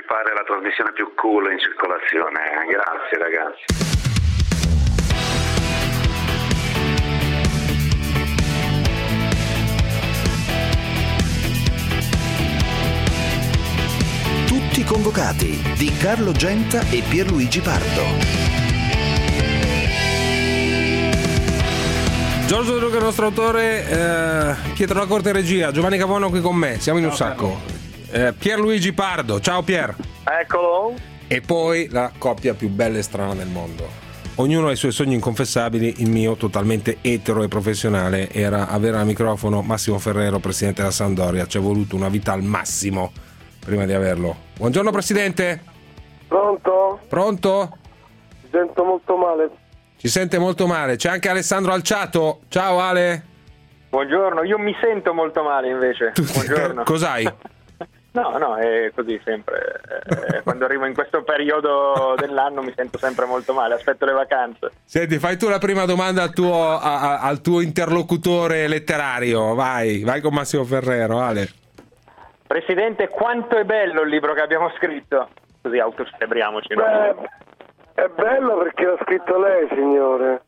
fare la trasmissione più cool in circolazione. Grazie ragazzi. Tutti convocati di Carlo Genta e Pierluigi Pardo. Giorgio De Luca, il nostro autore, Pietro La Corte Regia, Giovanni Cavono qui con me, siamo in un sacco. Pierluigi Pardo, ciao Pier. Eccolo. E poi la coppia più bella e strana del mondo. Ognuno ha i suoi sogni inconfessabili, il mio totalmente etero e professionale era avere al microfono Massimo Ferrero, presidente della Sampdoria. Ci è voluto una vita al massimo prima di averlo. Buongiorno presidente. Pronto? Pronto? Mi sento molto male. Ci sente molto male. C'è anche Alessandro Alciato. Ciao Ale. Buongiorno, io mi sento molto male invece. Buongiorno. Cos'hai? No, è così sempre. Quando arrivo in questo periodo dell'anno mi sento sempre molto male, aspetto le vacanze. Senti, fai tu la prima domanda al tuo interlocutore letterario. Vai con Massimo Ferrero, Ale. Presidente, quanto è bello il libro che abbiamo scritto. Così autocelebriamoci. No? È bello perché l'ha scritto lei, signore.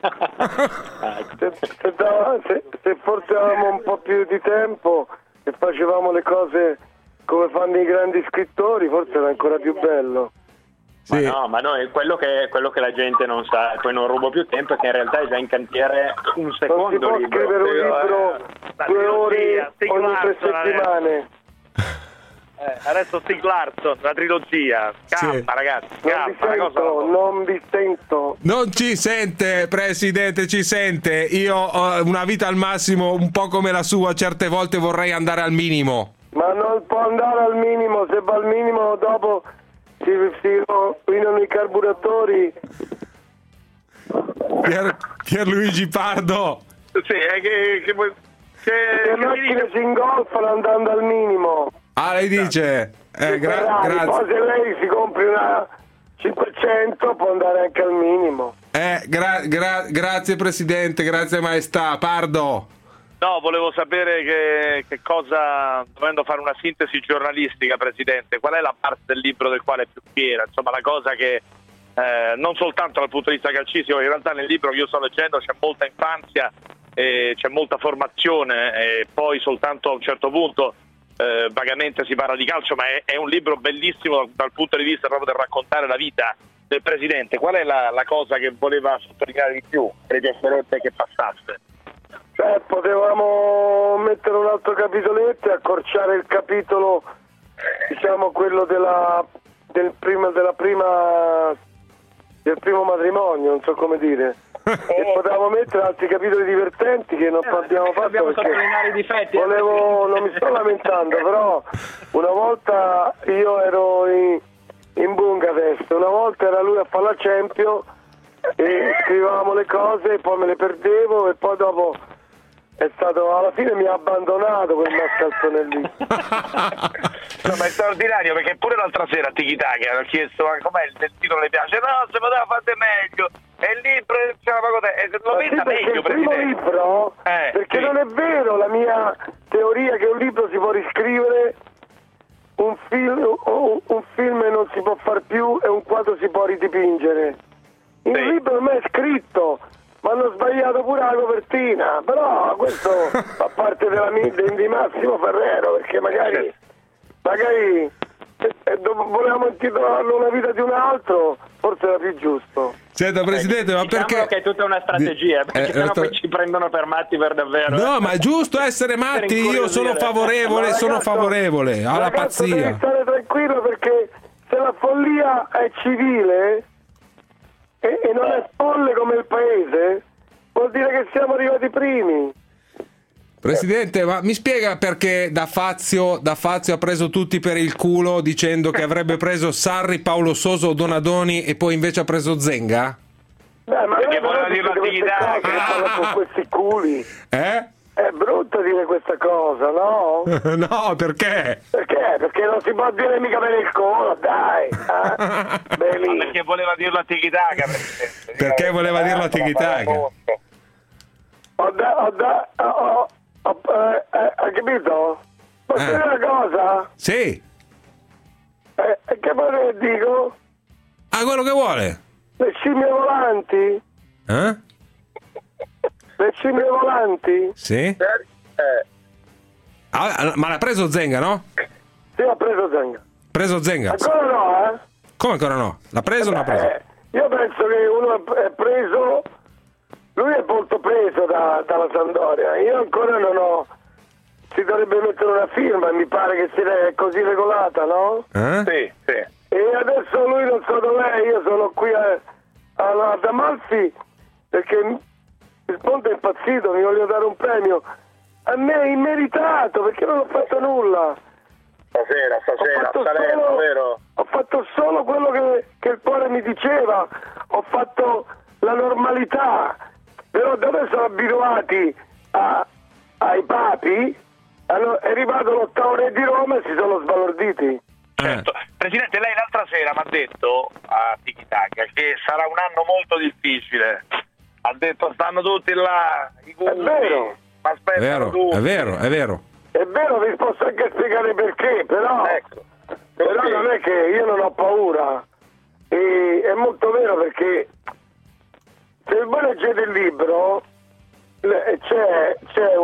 Se forse avevamo un po' più di tempo e facevamo le cose come fanno i grandi scrittori, forse era ancora più bello. Sì. Ma no, quello che la gente non sa, e poi non rubo più tempo, è che in realtà è già in cantiere un secondo libro. Non si può scrivere un libro 2 ore ogni 3 settimane. Adesso Stieg Larsson, la trilogia. Campa, Sì. Ragazzi, Non vi sento. Non ci sente, presidente, ci sente. Io ho una vita al massimo, un po' come la sua, certe volte vorrei andare al minimo. Ma non può andare al minimo, se va al minimo dopo si rovinano i carburatori. Pierluigi Pardo. sì, è che Le macchine si ingolfano andando al minimo. Ah, lei dice? Grazie. Poi se lei si compri una 500 può andare anche al minimo. Grazie presidente, grazie maestà. Pardo. No, volevo sapere che cosa, dovendo fare una sintesi giornalistica, presidente, qual è la parte del libro del quale è più fiera? Insomma, la cosa che non soltanto dal punto di vista calcistico, in realtà nel libro che io sto leggendo c'è molta infanzia, c'è molta formazione, e poi soltanto a un certo punto vagamente si parla di calcio, ma è un libro bellissimo dal punto di vista proprio del raccontare la vita del presidente. Qual è la cosa che voleva sottolineare di più, che le piacerebbe che passasse? Potevamo mettere un altro capitoletto e accorciare il capitolo, diciamo quello del primo matrimonio, non so come dire. E potevamo mettere altri capitoli divertenti che non abbiamo fatto, dobbiamo perché sottolineare i difetti. non mi sto lamentando, però una volta io ero in Bungavest, una volta era lui a fare la Champions e scrivevamo le cose e poi me le perdevo e poi dopo è stato, alla fine mi ha abbandonato quel mascalzone lì. No, ma è straordinario, perché pure l'altra sera a Tiki Taka hanno chiesto ma com'è il titolo, le piace? No, se poteva fare meglio, e il libro c'era poco lo veda meglio, il primo libro, perché sì. non è vero la mia teoria che un libro si può riscrivere, un film non si può far più e un quadro si può ridipingere. Il libro non è scritto, ma hanno sbagliato pure la copertina, però questo fa parte di Massimo Ferrero, perché magari volevamo intitolarlo Una vita di un altro, forse era più giusto. Senta presidente, ma Diciamo perché? che è tutta una strategia, perché sennò poi ci prendono per matti per davvero. No, ma è giusto essere matti, io sono favorevole alla Ragazzo, pazzia. devi stare tranquillo, perché se la follia è civile e non è folle come il paese, vuol dire che siamo arrivati primi. Presidente, ma mi spiega perché da Fazio ha preso tutti per il culo dicendo che avrebbe preso Sarri, Paolo Soso o Donadoni e poi invece ha preso Zenga? Ma perché voleva dire l'attività con questi culi. Eh? È brutto dire questa cosa, no? No, perché? Perché non si può dire mica per il culo, dai. Perché voleva dirlo a Tiki Taka, presidente. Perché voleva dirlo a Tiki Taka? Hai capito? Posso dire una cosa? Sì. Che che dico? Ah, quello che vuole? Le scimmie volanti? Eh? Le scimmie volanti? Sì? Ah, ma l'ha preso Zenga, no? Sì, ho preso Zenga. Preso Zenga? Ancora no, Come ancora no? L'ha preso o non l'ha preso? Io penso che uno è preso, lui è molto preso dalla Sampdoria, io ancora non ho, si dovrebbe mettere una firma, mi pare che è così regolata, no? Sì. E adesso lui non so dov'è, io sono qui ad Amalfi perché il Ponte è impazzito, mi voglio dare un premio, a me è immeritato perché non ho fatto nulla. Stasera, a Salerno, vero? Ho fatto solo quello che il cuore mi diceva, ho fatto la normalità, però dove sono abituati ai papi, è arrivato l'8º re di Roma e si sono sbalorditi. Certo. Presidente, lei l'altra sera mi ha detto a Tiki Taka che sarà un anno molto difficile, ha detto stanno tutti là, i gusti, È vero. ma aspettano tutti. È vero. È vero, vi posso anche spiegare perché, però non è che io non ho paura, e è molto vero perché se voi leggete il libro c'è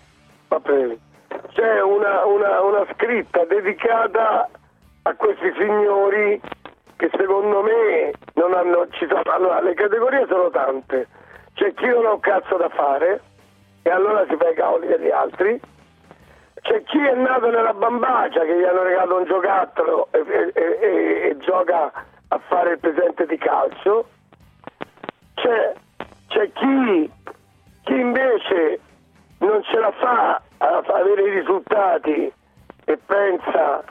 una scritta dedicata a questi signori che secondo me non hanno, allora, le categorie sono tante, c'è chi non ha un cazzo da fare e allora si fa i cavoli degli altri. C'è chi è nato nella bambagia che gli hanno regalato un giocattolo e gioca a fare il presidente di calcio. C'è chi invece non ce la fa a avere i risultati e pensa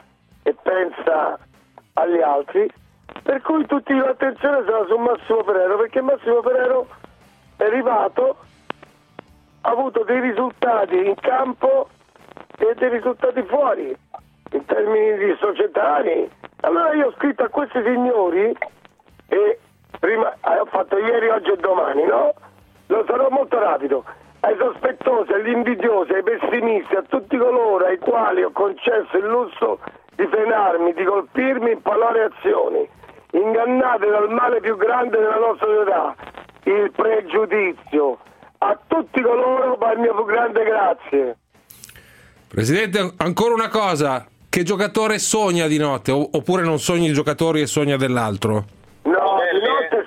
agli altri, per cui tutti l'attenzione sarà su Massimo Ferrero, perché Massimo Ferrero è arrivato, ha avuto dei risultati in campo e dei risultati fuori in termini di societari. Allora io ho scritto a questi signori e prima ho fatto ieri, oggi e domani, no? Lo sarò molto rapido. Ai sospettosi, agli invidiosi, ai pessimisti, a tutti coloro ai quali ho concesso il lusso di frenarmi, di colpirmi in palori azioni, ingannate dal male più grande della nostra società, il pregiudizio. A tutti coloro va il mio più grande grazie. Presidente, ancora una cosa, che giocatore sogna di notte? Oppure non sogni i giocatori e sogna dell'altro? No, di notte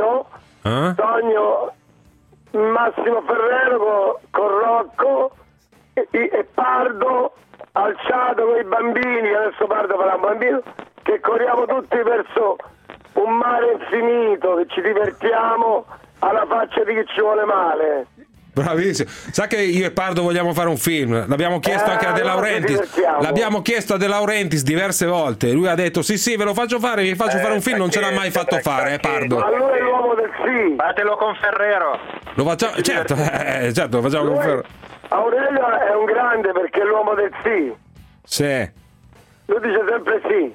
sogno Massimo Ferrero con Rocco e Pardo alzato con i bambini, adesso Pardo farà un bambino, che corriamo tutti verso un mare infinito, che ci divertiamo alla faccia di chi ci vuole male. Bravissimo. Sa che io e Pardo vogliamo fare un film? L'abbiamo chiesto anche a De Laurentiis. L'abbiamo chiesto a De Laurentiis diverse volte. Lui ha detto sì, ve lo faccio fare, vi faccio fare un film. Non ce l'ha mai fatto fare, Pardo. Ma lui è l'uomo del sì. Fatelo con Ferrero. Lo facciamo, certo, lo facciamo con Ferrero. Aurelio è un grande perché è l'uomo del sì. Sì. Lui dice sempre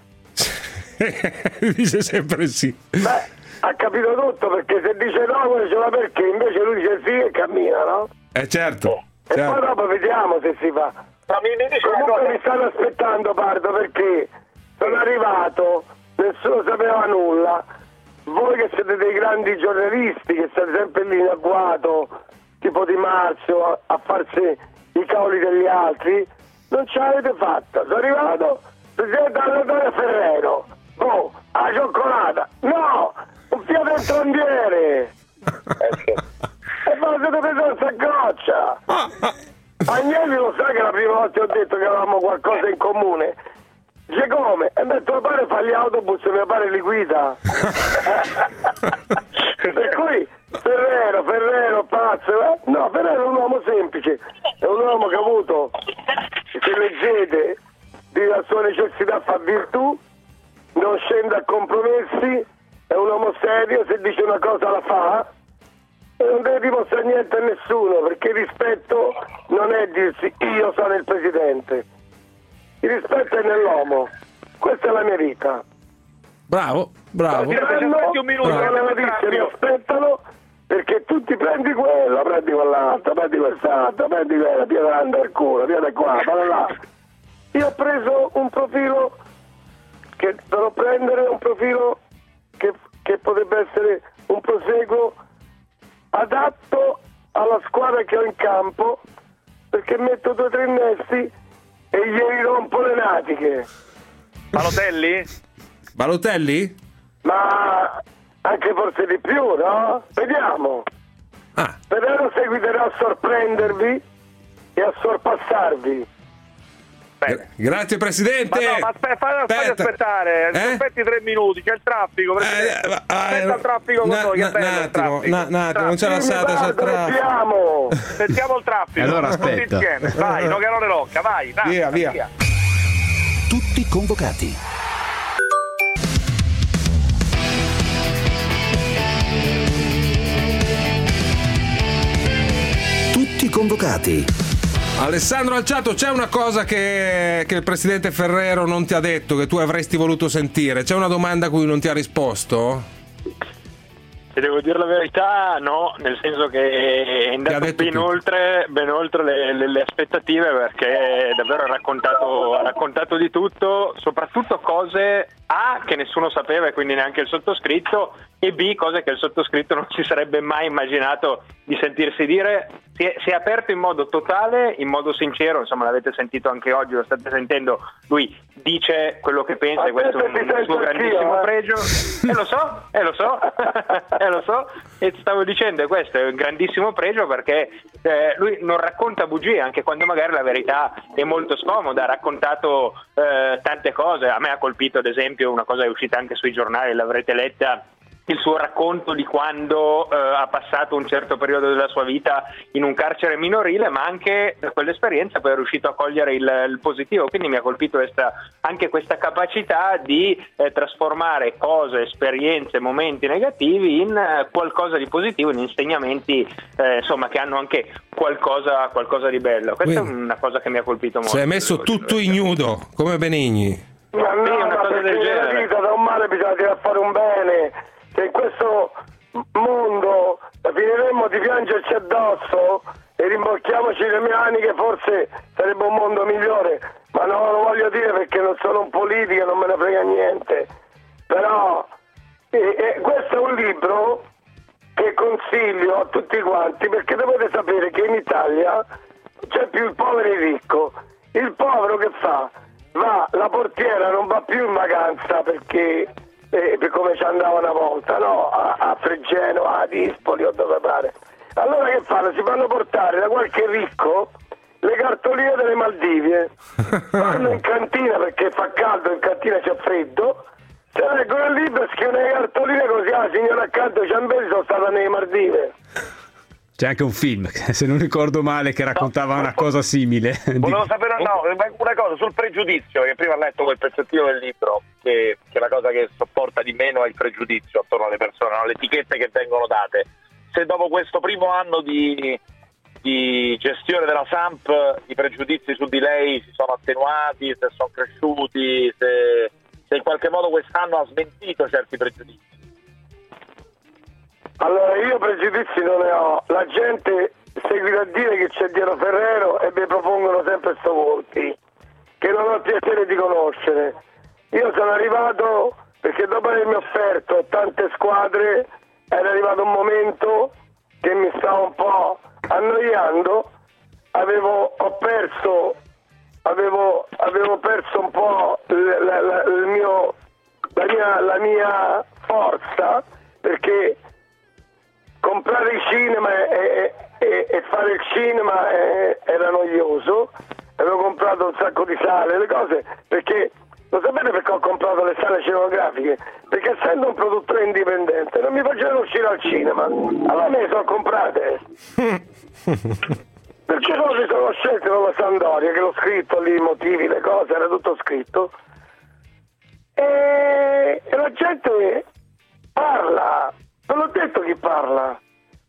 sì. Dice sempre sì. Beh, ha capito tutto, perché se dice no quello ce l'ha, perché invece lui dice sì e cammina, no? Certo. E poi dopo vediamo se si fa. Comunque mi stanno aspettando, Pardo, perché sono arrivato, nessuno sapeva nulla. Voi che siete dei grandi giornalisti, che state sempre lì in agguato, tipo Di Marzio, a farsi i cavoli degli altri, non ce l'avete fatta. Sono arrivato, presidente allenatore Ferrero. Oh, la cioccolata. No! Un fiato in trondiere. E poi siete preso questa goccia. Agnelli lo sa che la prima volta ho detto che avevamo qualcosa in comune. Dice come? E metto mio padre fa gli autobus e mio padre li guida. Per cui Ferrero, pazzo, no, Ferrero è un uomo semplice, è un uomo che ha avuto, se leggete, la sua necessità fa virtù, non scende a compromessi, è un uomo serio, se dice una cosa la fa e non deve dimostrare niente a nessuno, perché il rispetto non è dirsi io sono il presidente, il rispetto è nell'uomo. Questa è la mia vita. Bravo. Un minuto, le notizie mi aspettano, perché tu ti prendi quello, prendi quell'altro, prendi quest'altro, prendi quella, piede al culo, piede qua, là. Io ho preso un profilo che perché dovrò prendere un profilo che potrebbe essere un proseguo adatto alla squadra che ho in campo, perché metto 2 o 3 innesti e gli rompo le natiche. Balotelli? Ma anche forse di più, no? Vediamo. Ferrero seguiterà a sorprendervi e a sorpassarvi. Grazie Presidente. Ma fai aspettare, aspetti 3 minuti, c'è il traffico. Aspetta il traffico con noi, che bello il traffico. Un attimo, non c'è la sala, c'è il traffico. Sentiamo il traffico. Allora aspetta. Vai, Nogarone Rocca, vai. Via. Tutti convocati. Tutti convocati. Alessandro Alciato, c'è una cosa che il presidente Ferrero non ti ha detto, che tu avresti voluto sentire? C'è una domanda a cui non ti ha risposto? Se devo dire la verità, no, nel senso che è andato ben oltre le aspettative, perché davvero ha raccontato di tutto, soprattutto cose A che nessuno sapeva e quindi neanche il sottoscritto, e B cose che il sottoscritto non si sarebbe mai immaginato di sentirsi dire. Si è aperto in modo totale, in modo sincero, insomma l'avete sentito anche oggi, lo state sentendo, lui dice quello che pensa e questo è un suo grandissimo pregio. Lo so, e stavo dicendo, questo è un grandissimo pregio, perché lui non racconta bugie, anche quando magari la verità è molto scomoda. Ha raccontato tante cose. A me ha colpito, ad esempio, una cosa è uscita anche sui giornali, l'avrete letta, il suo racconto di quando ha passato un certo periodo della sua vita in un carcere minorile, ma anche da quell'esperienza poi è riuscito a cogliere il positivo. Quindi mi ha colpito anche questa capacità di trasformare cose, esperienze, momenti negativi in qualcosa di positivo, in insegnamenti insomma che hanno anche qualcosa di bello. Questa è una cosa che mi ha colpito molto. Si è messo tutto ignudo come Benigni. Ma no, una cosa del genere. La vita da un male bisogna tirare fuori un bene. Se in questo mondo finiremmo di piangerci addosso e rimbocchiamoci le maniche, forse sarebbe un mondo migliore, ma non lo voglio dire perché non sono un politico, non me ne frega niente. Però questo è un libro che consiglio a tutti quanti, perché dovete sapere che in Italia c'è più il povero e il ricco. Il povero che fa? La portiera non va più in vacanza perché per come ci andava una volta, no? A Fregeno, a Dispoli o dove pare. Allora che fanno? Si fanno portare da qualche ricco le cartoline delle Maldive, vanno in cantina perché fa caldo, in cantina c'è freddo, se leggono il libro e scrivono le cartoline così, la signora accanto ai Ciambelli sono stata nelle Maldive. C'è anche un film, se non ricordo male, che raccontava una cosa simile. Volevo sapere una cosa sul pregiudizio, che prima ho letto quel pezzettino del libro, che la cosa che sopporta di meno è il pregiudizio attorno alle persone, no? Le etichette che vengono date. Se dopo questo primo anno di gestione della Samp i pregiudizi su di lei si sono attenuati, se sono cresciuti, se in qualche modo quest'anno ha smentito certi pregiudizi. Allora, io pregiudizi non ne ho. La gente seguita a dire che c'è dietro Ferrero e mi propongono sempre sto volti che non ho il piacere di conoscere. Io sono arrivato perché dopo avermi offerto tante squadre era arrivato un momento che mi stava un po' annoiando, avevo perso un po' la mia forza, perché comprare il cinema e fare il cinema era noioso. Avevo comprato un sacco di sale, le cose, perché lo sapete perché ho comprato le sale cinematografiche? Perché essendo un produttore indipendente non mi facevano uscire al cinema, allora me le sono comprate. Perché poi mi sono scelto con la Sampdoria, che l'ho scritto lì, i motivi, le cose, era tutto scritto. E la gente parla, non l'ho detto chi parla.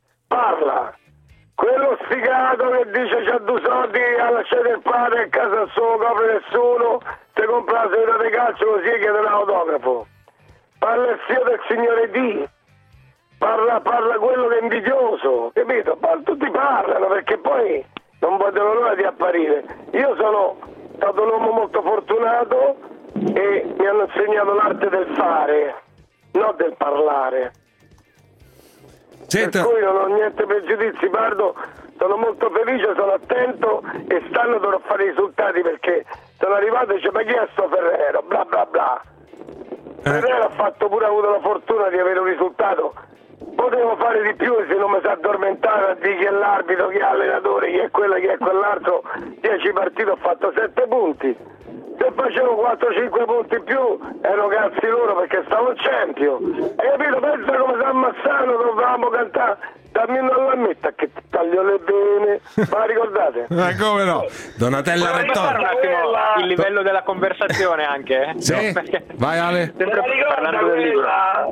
Quello sfigato che dice c'ha 2 soldi, ha lasciato il padre a casa sua, copre nessuno, se compra la società di calcio così chiede un autografo. Parla il figlio del signore D, parla quello che è invidioso, capito? Tutti parlano perché poi non vedono l'ora di apparire. Io sono stato un uomo molto fortunato e mi hanno insegnato l'arte del fare, non del parlare. Senta. Per cui non ho niente pregiudizi, Pardo, sono molto felice, sono attento e stanno dovrò fare i risultati, perché sono arrivato e dice: ma chi è sto Ferrero? Bla bla bla. Ferrero ha fatto pure, avuto la fortuna di avere un risultato. Potevo fare di più se non mi si addormentava a dire chi è l'arbitro, chi è l'allenatore, chi è quello, chi è quell'altro. 10 partite, ho fatto 7 punti. Se facevo 4-5 punti in più erano cazzi loro, perché stavo in Champions. Hai capito? Pensa come si ammazzano, dovevamo cantare dammi una lametta che ti taglio le vene. Ma ricordate? Ma come no? Donatella Vorrei fare un Rettori. attimo il livello della conversazione anche? Sì? No, perché Vai Ale. sempre parlando del libro.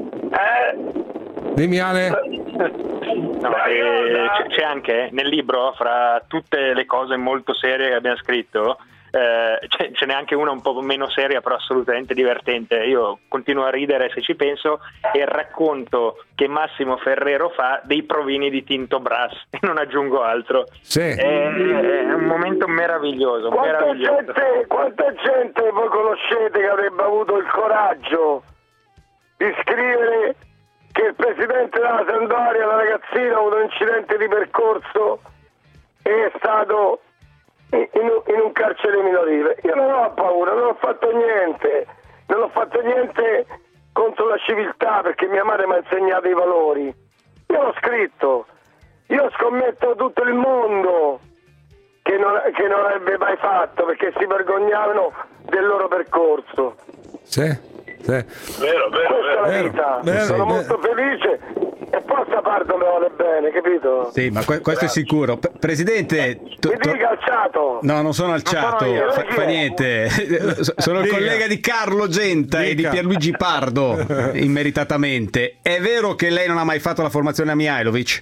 Dimmi Ale. No, c'è anche nel libro, fra tutte le cose molto serie che abbiamo scritto, ce n'è anche una un po' meno seria, però assolutamente divertente. Io continuo a ridere se ci penso, e il racconto che Massimo Ferrero fa dei provini di Tinto Brass, e non aggiungo altro. Sì. È un momento meraviglioso. Quanta gente voi conoscete che avrebbe avuto il coraggio di scrivere che il presidente della Sampdoria, la ragazzina, ha avuto un incidente di percorso e è stato in un carcere minorile? Io non ho paura, non ho fatto niente contro la civiltà, perché mia madre mi ha insegnato i valori. Io l'ho scritto, io scommetto tutto il mondo che non avrebbe mai fatto, perché si vergognavano del loro percorso. Sì. Vero. Questa è la vita. Sono molto felice, e poi Pardo mi vuole bene, capito? Sì, ma questo è sicuro. Presidente, Mi dica alciato. no, non sono alciato, sono io. fa niente. Sono il collega di Carlo Genta e di Pierluigi Pardo, immeritatamente. È vero che lei non ha mai fatto la formazione a Mihajlovic?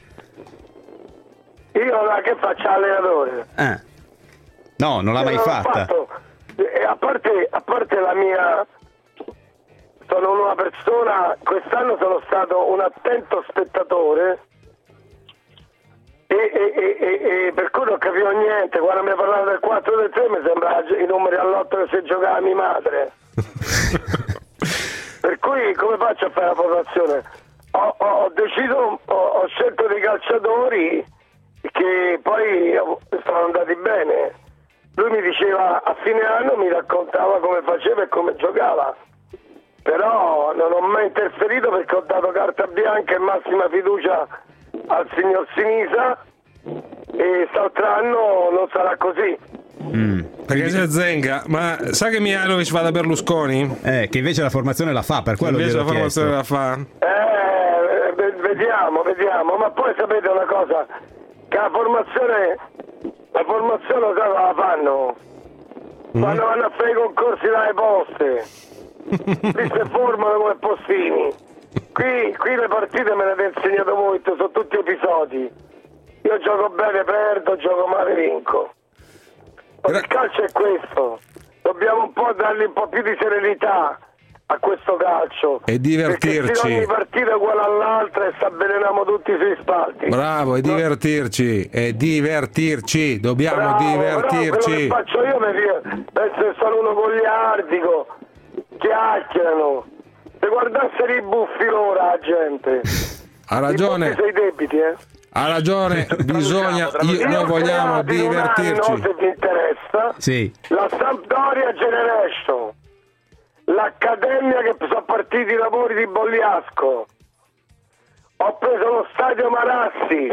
Io che faccio allenatore? No, non l'ha mai fatta. E a parte la mia, sono una persona, quest'anno sono stato un attento spettatore e per cui non capivo niente. Quando mi ha parlato del 4 del 3 mi sembrava i numeri all'otto che si giocava mia madre. Per cui come faccio a fare la formazione? Ho scelto dei calciatori che poi sono andati bene. Lui mi diceva, a fine anno mi raccontava come faceva e come giocava, però non ho mai interferito, perché ho dato carta bianca e massima fiducia al signor Sinisa, e quest'altro anno non sarà così. Perché c'è Zenga, ma sa che Mihajlovic va da Berlusconi? Che invece la formazione la fa, per quello Invece gliel'ho la formazione chiesto. la fa? Vediamo, ma poi sapete una cosa, che la formazione la fanno quando vanno a fare i concorsi dalle poste, lì si formano come postini. Qui le partite me le avete insegnato molto, sono tutti episodi. Io gioco bene, perdo, gioco male, vinco. Il calcio è questo, dobbiamo un po' dargli un po' più di serenità a questo calcio e divertirci, perché se ogni partita è uguale all'altra e si avvelenamo tutti sui spalti. Bravo, e divertirci, dobbiamo divertirci. Quello che faccio io penso che sono uno goliardico, chiacchierano. Se guardassero i buffi loro la gente. Ha ragione. I buffi sei debiti, Ha ragione, bisogna, noi vogliamo divertirci. Anno, se vi interessa, sì. La Sampdoria Generation, l'Accademia, che sono partiti i lavori di Bogliasco, ho preso lo stadio Marassi,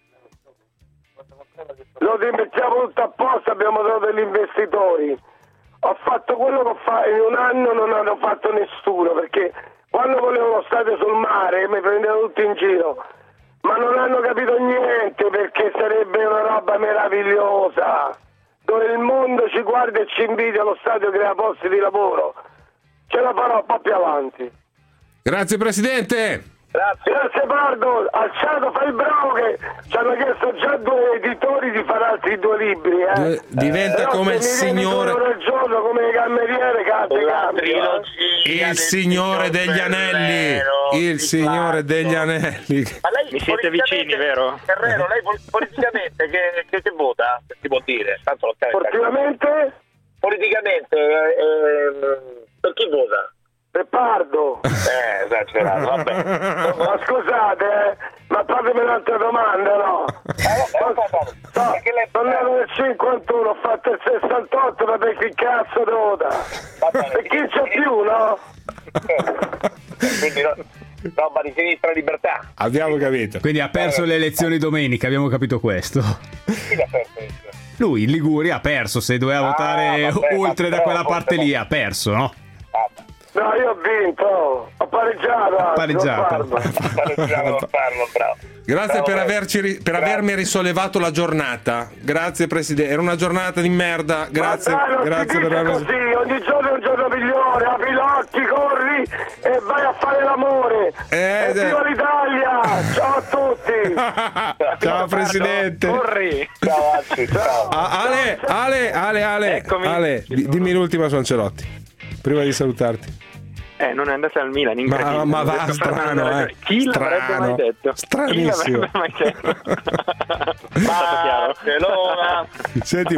lo rimettiamo tutto a posto, abbiamo dato degli investitori, ho fatto quello che in un anno non hanno fatto nessuno, perché quando volevo lo stadio sul mare mi prendevano tutti in giro, ma non hanno capito niente, perché sarebbe una roba meravigliosa, dove il mondo ci guarda e ci invidia, lo stadio crea posti di lavoro. Ce la farò un po' più avanti. Grazie Presidente. Grazie Pardo, alzato, fai il bravo, che ci hanno chiesto già 2 editori di fare altri 2 libri. Diventa come il signore al giorno, come le cameriere, il signore degli anelli, il signore degli anelli. Ma lei mi siete vicini, vero? Ferrero, lei politicamente che vota? Si può dire? Tanto lo Sportivamente? politicamente per chi vota? Per Pardo. Esagerato, vabbè. Ma scusate, ma fatemi un'altra domanda, no? Non ero nel 51, ho fatto il 68, ma per chi cazzo devo dare? Per chi c'è più, no? Quindi roba di Sinistra Libertà. Abbiamo capito. Quindi ha perso le elezioni domenica, abbiamo capito questo. Chi l'ha perso? Lui, in Liguria, ha perso, se doveva votare oltre da quella parte lì, ha perso, no? No, io ho vinto, ho pareggiato. Pareggiato. Bravo. Grazie per avermi risollevato la giornata. Grazie Presidente, era una giornata di merda. Grazie, grazie per avermi. Così, ogni giorno è un giorno migliore, apri gli occhi, corri e vai a fare l'amore. Viva l'Italia! Ciao a tutti! Ciao Presidente. Corri. Ciao. Ale, Eccomi. Ale, dimmi l'ultima su Ancelotti. Prima di salutarti. Non è andata al Milan, incredibile. Ma va, strano, Chi l'avrebbe mai detto? Stranissimo. Chi l'avrebbe mai detto? È stato chiaro. Barcellona. Senti,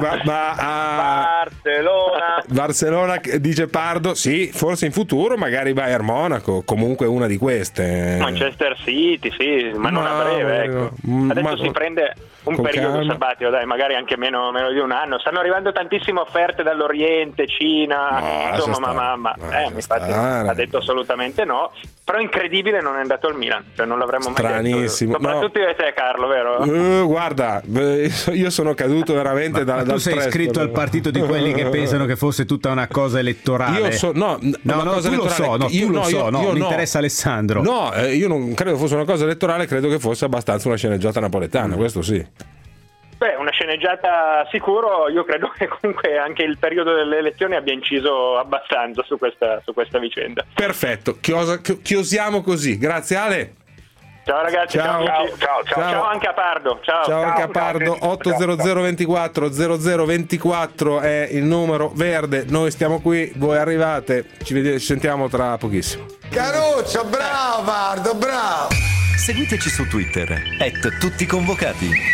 Barcellona dice Pardo, sì, forse in futuro magari Bayern Monaco, comunque una di queste. Manchester City, sì, ma non a breve, ecco. Adesso si prende un periodo sabbatico, dai, magari anche meno di un anno. Stanno arrivando tantissime offerte dall'Oriente, Cina, insomma, infatti ha detto assolutamente no, però incredibile non è andato al Milan, cioè non l'avremmo mai detto. Stranissimo. Soprattutto io e te, Carlo, vero? Guarda, io sono caduto veramente dal tu sei iscritto al partito di quelli che pensano che fosse tutta una cosa elettorale. Tu lo so, mi interessa Alessandro. No, io non credo fosse una cosa elettorale, credo che fosse abbastanza una sceneggiata napoletana, questo sì. Beh, una sceneggiata sicuro, io credo che comunque anche il periodo delle elezioni abbia inciso abbastanza su questa vicenda. Perfetto, chiosiamo così. Grazie Ale. Ciao ragazzi, Ciao anche a Pardo. Ciao Anche a Pardo. 80024 0024 è il numero verde. Noi stiamo qui, voi arrivate, ci sentiamo tra pochissimo. Caruccio, bravo Pardo, bravo. Seguiteci su Twitter @tutticonvocati.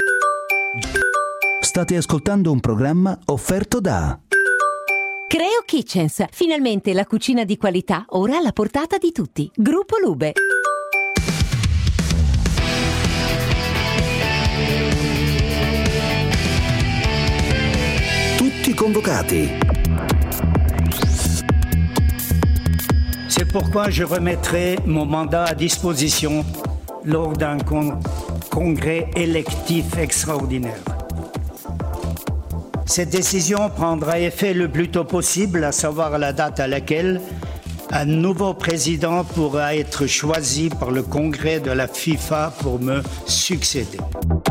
State ascoltando un programma offerto da Creo Kitchens, finalmente la cucina di qualità ora alla portata di tutti. Gruppo Lube. Tutti convocati. C'est pourquoi je remettrai mon mandat à disposition lors d'un congrès électif extraordinaire. Cette décision prendra effet le plus tôt possible, à savoir la date à laquelle un nouveau président pourra être choisi par le congrès de la FIFA pour me succéder.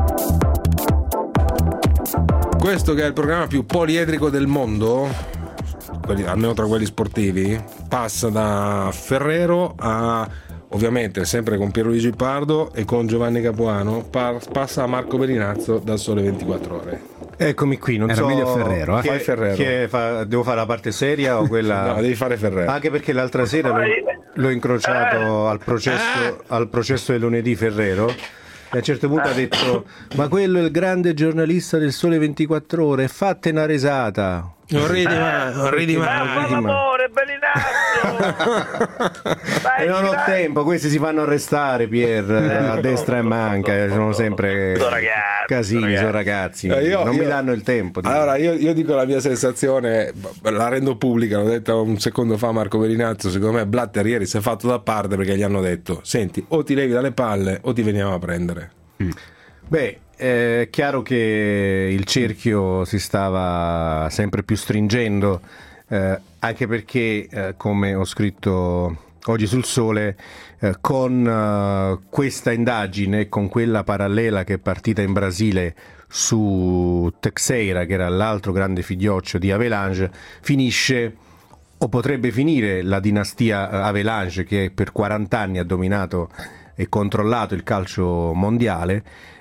Questo che è il programma più poliedrico del mondo, almeno tra quelli sportivi, passa da Ferrero a, ovviamente sempre con Pierluigi Pardo e con Giovanni Capuano, passa a Marco Bellinazzo dal Sole 24 Ore. Eccomi qui, non era so meglio Ferrero, Fai Ferrero. devo fare la parte seria o quella? No, devi fare Ferrero. Anche perché l'altra sera l'ho incrociato al processo del lunedì Ferrero. E a un certo punto ha detto: ma quello è il grande giornalista del Sole 24 Ore, fate una risata. Non ridi mai. Amore, Bellinazzo. E non ho tempo, questi si fanno arrestare, Pier, a destra e manca, sono sempre casini, sono ragazzi, non mi danno il tempo. Allora io dico la mia sensazione, la rendo pubblica, l'ho detto un secondo fa a Marco Bellinazzo, secondo me Blatter ieri si è fatto da parte perché gli hanno detto: senti, o ti levi dalle palle o ti veniamo a prendere. Beh, è chiaro che il cerchio si stava sempre più stringendo, anche perché, come ho scritto oggi sul Sole, con questa indagine, con quella parallela che è partita in Brasile su Teixeira, che era l'altro grande figlioccio di Avelange, finisce o potrebbe finire la dinastia Avelange, che per 40 anni ha dominato e controllato il calcio mondiale.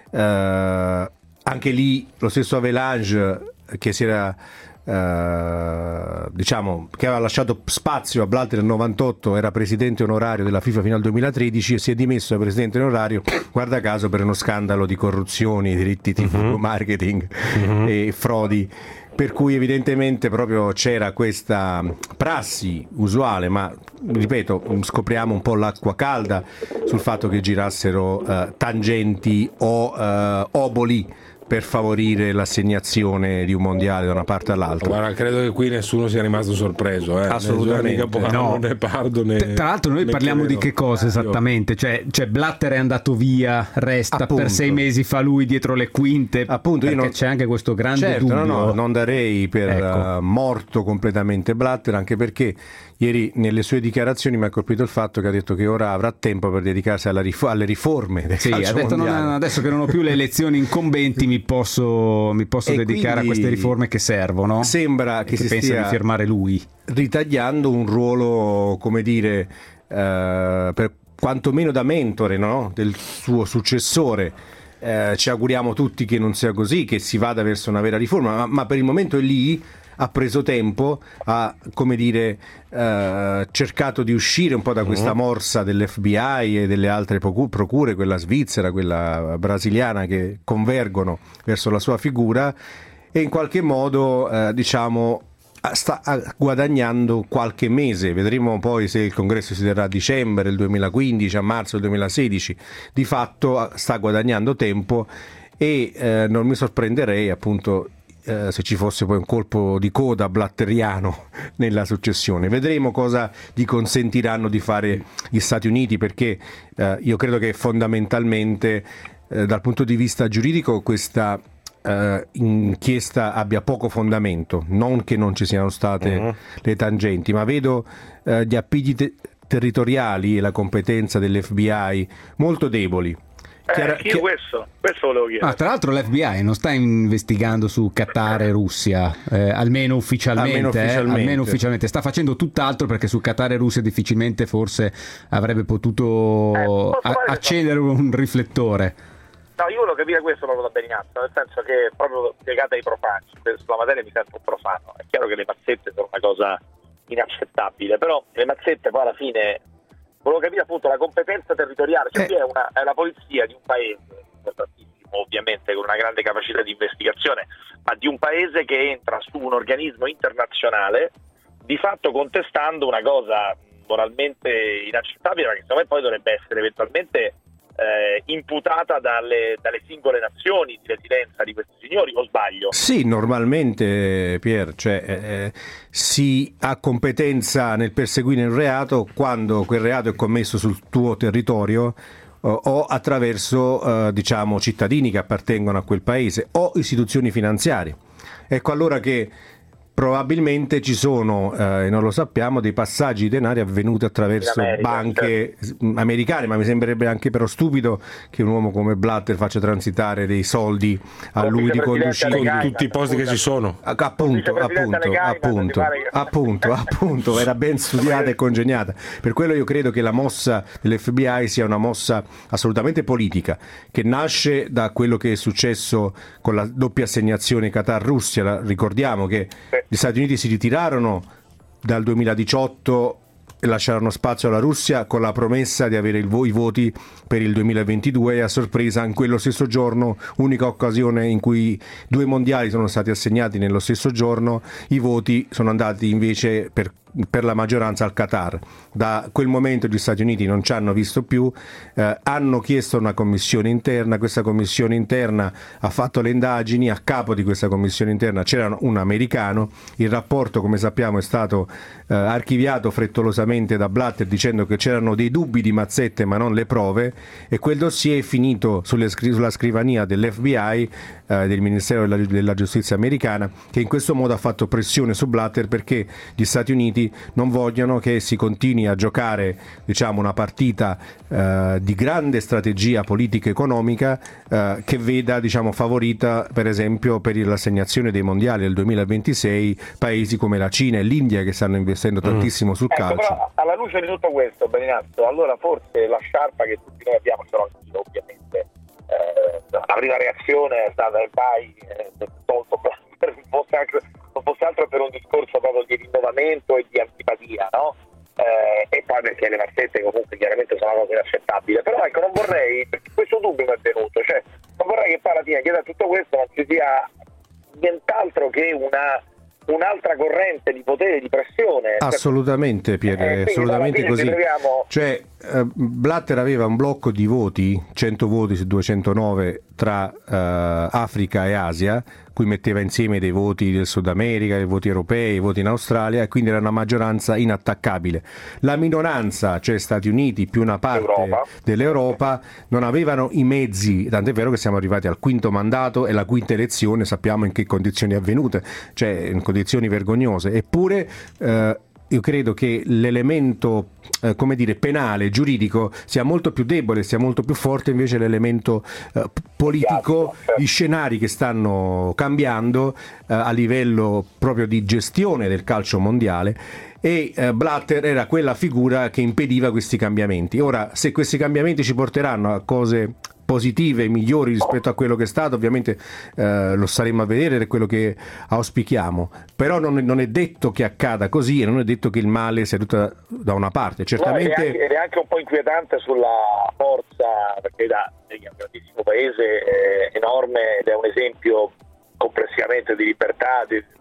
Anche lì lo stesso Avelange, che si era diciamo che aveva lasciato spazio a Blatter nel 98, era presidente onorario della FIFA fino al 2013 e si è dimesso da presidente onorario, guarda caso, per uno scandalo di corruzioni, diritti TV, marketing e frodi per cui evidentemente proprio c'era questa prassi usuale, ma ripeto, scopriamo un po' l'acqua calda sul fatto che girassero tangenti o oboli per favorire l'assegnazione di un mondiale da una parte all'altra. Guarda, credo che qui nessuno sia rimasto sorpreso, assolutamente. Né Pardo né tra l'altro noi parliamo di che cosa esattamente? Cioè Blatter è andato via, resta appunto per 6 mesi, fa lui dietro le quinte, appunto, perché c'è anche questo grande dubbio. Non darei per morto completamente Blatter, anche perché ieri nelle sue dichiarazioni mi ha colpito il fatto che ha detto che ora avrà tempo per dedicarsi alle riforme del calcio ha detto adesso che non ho più le elezioni incombenti mi posso dedicare a queste riforme che servono. Sembra che si pensa stia di firmare lui, ritagliando un ruolo, come dire, per quantomeno da mentore, no? Del suo successore. Ci auguriamo tutti che non sia così, che si vada verso una vera riforma, ma per il momento è lì, ha preso tempo, ha, come dire, cercato di uscire un po' da questa morsa dell'FBI e delle altre procure, quella svizzera, quella brasiliana, che convergono verso la sua figura, e in qualche modo diciamo sta guadagnando qualche mese. Vedremo poi se il congresso si terrà a dicembre del 2015, a marzo del 2016. Di fatto sta guadagnando tempo e non mi sorprenderei appunto se ci fosse poi un colpo di coda blatteriano nella successione. Vedremo cosa gli consentiranno di fare gli Stati Uniti, perché io credo che fondamentalmente dal punto di vista giuridico questa inchiesta abbia poco fondamento, non che non ci siano state le tangenti, ma vedo gli appigli territoriali e la competenza dell'FBI molto deboli. Io questo volevo chiedere. Tra l'altro l'FBI non sta investigando su Qatar e Russia, almeno ufficialmente. Sta facendo tutt'altro, perché su Qatar e Russia difficilmente forse avrebbe potuto accendere un riflettore. No, io volevo capire questo proprio da Beniazzo, nel senso che proprio spiegata ai profani, sulla materia mi sento un profano. È chiaro che le mazzette sono una cosa inaccettabile, però le mazzette poi alla fine volevo capire appunto la competenza territoriale, cioè è la polizia di un paese, ovviamente con una grande capacità di investigazione, ma di un paese che entra su un organismo internazionale di fatto contestando una cosa moralmente inaccettabile, ma che secondo me poi dovrebbe essere eventualmente imputata dalle singole nazioni di residenza di questi signori, o sbaglio? Sì, normalmente Pier, si ha competenza nel perseguire un reato quando quel reato è commesso sul tuo territorio o attraverso diciamo cittadini che appartengono a quel paese o istituzioni finanziarie. Ecco allora che probabilmente ci sono, non lo sappiamo, dei passaggi di denari avvenuti attraverso banche americane, ma mi sembrerebbe anche però stupido che un uomo come Blatter faccia transitare dei soldi a lui di conducire con tutti i posti che ci sono. Appunto, era ben studiata e congegnata. Per quello io credo che la mossa dell'FBI sia una mossa assolutamente politica, che nasce da quello che è successo con la doppia assegnazione Qatar-Russia. Ricordiamo che gli Stati Uniti si ritirarono dal 2018 e lasciarono spazio alla Russia con la promessa di avere i voti per il 2022 e a sorpresa in quello stesso giorno, unica occasione in cui 2 mondiali sono stati assegnati nello stesso giorno, i voti sono andati invece per la maggioranza al Qatar. Da quel momento gli Stati Uniti non ci hanno visto più, hanno chiesto una commissione interna, questa commissione interna ha fatto le indagini, a capo di questa commissione interna c'era un americano, il rapporto come sappiamo è stato archiviato frettolosamente da Blatter dicendo che c'erano dei dubbi di mazzette ma non le prove, e quel dossier è finito sulla scrivania dell'FBI, del Ministero della Giustizia americana, che in questo modo ha fatto pressione su Blatter perché gli Stati Uniti non vogliono che si continui a giocare, diciamo, una partita di grande strategia politica economica che veda, diciamo, favorita per esempio per l'assegnazione dei mondiali del 2026 paesi come la Cina e l'India, che stanno investendo tantissimo sul calcio. Però alla luce di tutto questo, Beninazzo, allora forse la sciarpa che tutti noi abbiamo, ce l'ho anch'io ovviamente, la prima reazione è stata tolto Blatter, non fosse altro per un discorso proprio di rinnovamento e di antipatia, no? E poi perché le mazzette comunque chiaramente sono una cosa inaccettabile, però ecco, non vorrei, perché questo dubbio mi è venuto, cioè non vorrei che poi alla fine, chieda tutto questo, non ci sia nient'altro che un'altra corrente di potere, di pressione. Assolutamente, Pier, assolutamente così. Cioè, Blatter aveva un blocco di voti, 100 voti su 209 tra Africa e Asia, cui metteva insieme dei voti del Sud America, dei voti europei, dei voti in Australia, e quindi era una maggioranza inattaccabile. La minoranza, cioè Stati Uniti più una parte dell'Europa, non avevano i mezzi, tant'è vero che siamo arrivati al quinto mandato e la quinta elezione sappiamo in che condizioni è avvenute, cioè in condizioni vergognose. Eppure io credo che l'elemento penale, giuridico sia molto più debole, sia molto più forte invece l'elemento politico, gli scenari che stanno cambiando a livello proprio di gestione del calcio mondiale, e Blatter era quella figura che impediva questi cambiamenti. Ora, se questi cambiamenti ci porteranno a cose positive, migliori rispetto a quello che è stato, ovviamente lo staremo a vedere, è quello che auspichiamo, però non è detto che accada così, e non è detto che il male sia tutto da una parte. Certamente ed è anche un po' inquietante sulla forza, perché è un grandissimo paese, enorme, ed è un esempio complessivamente di libertà,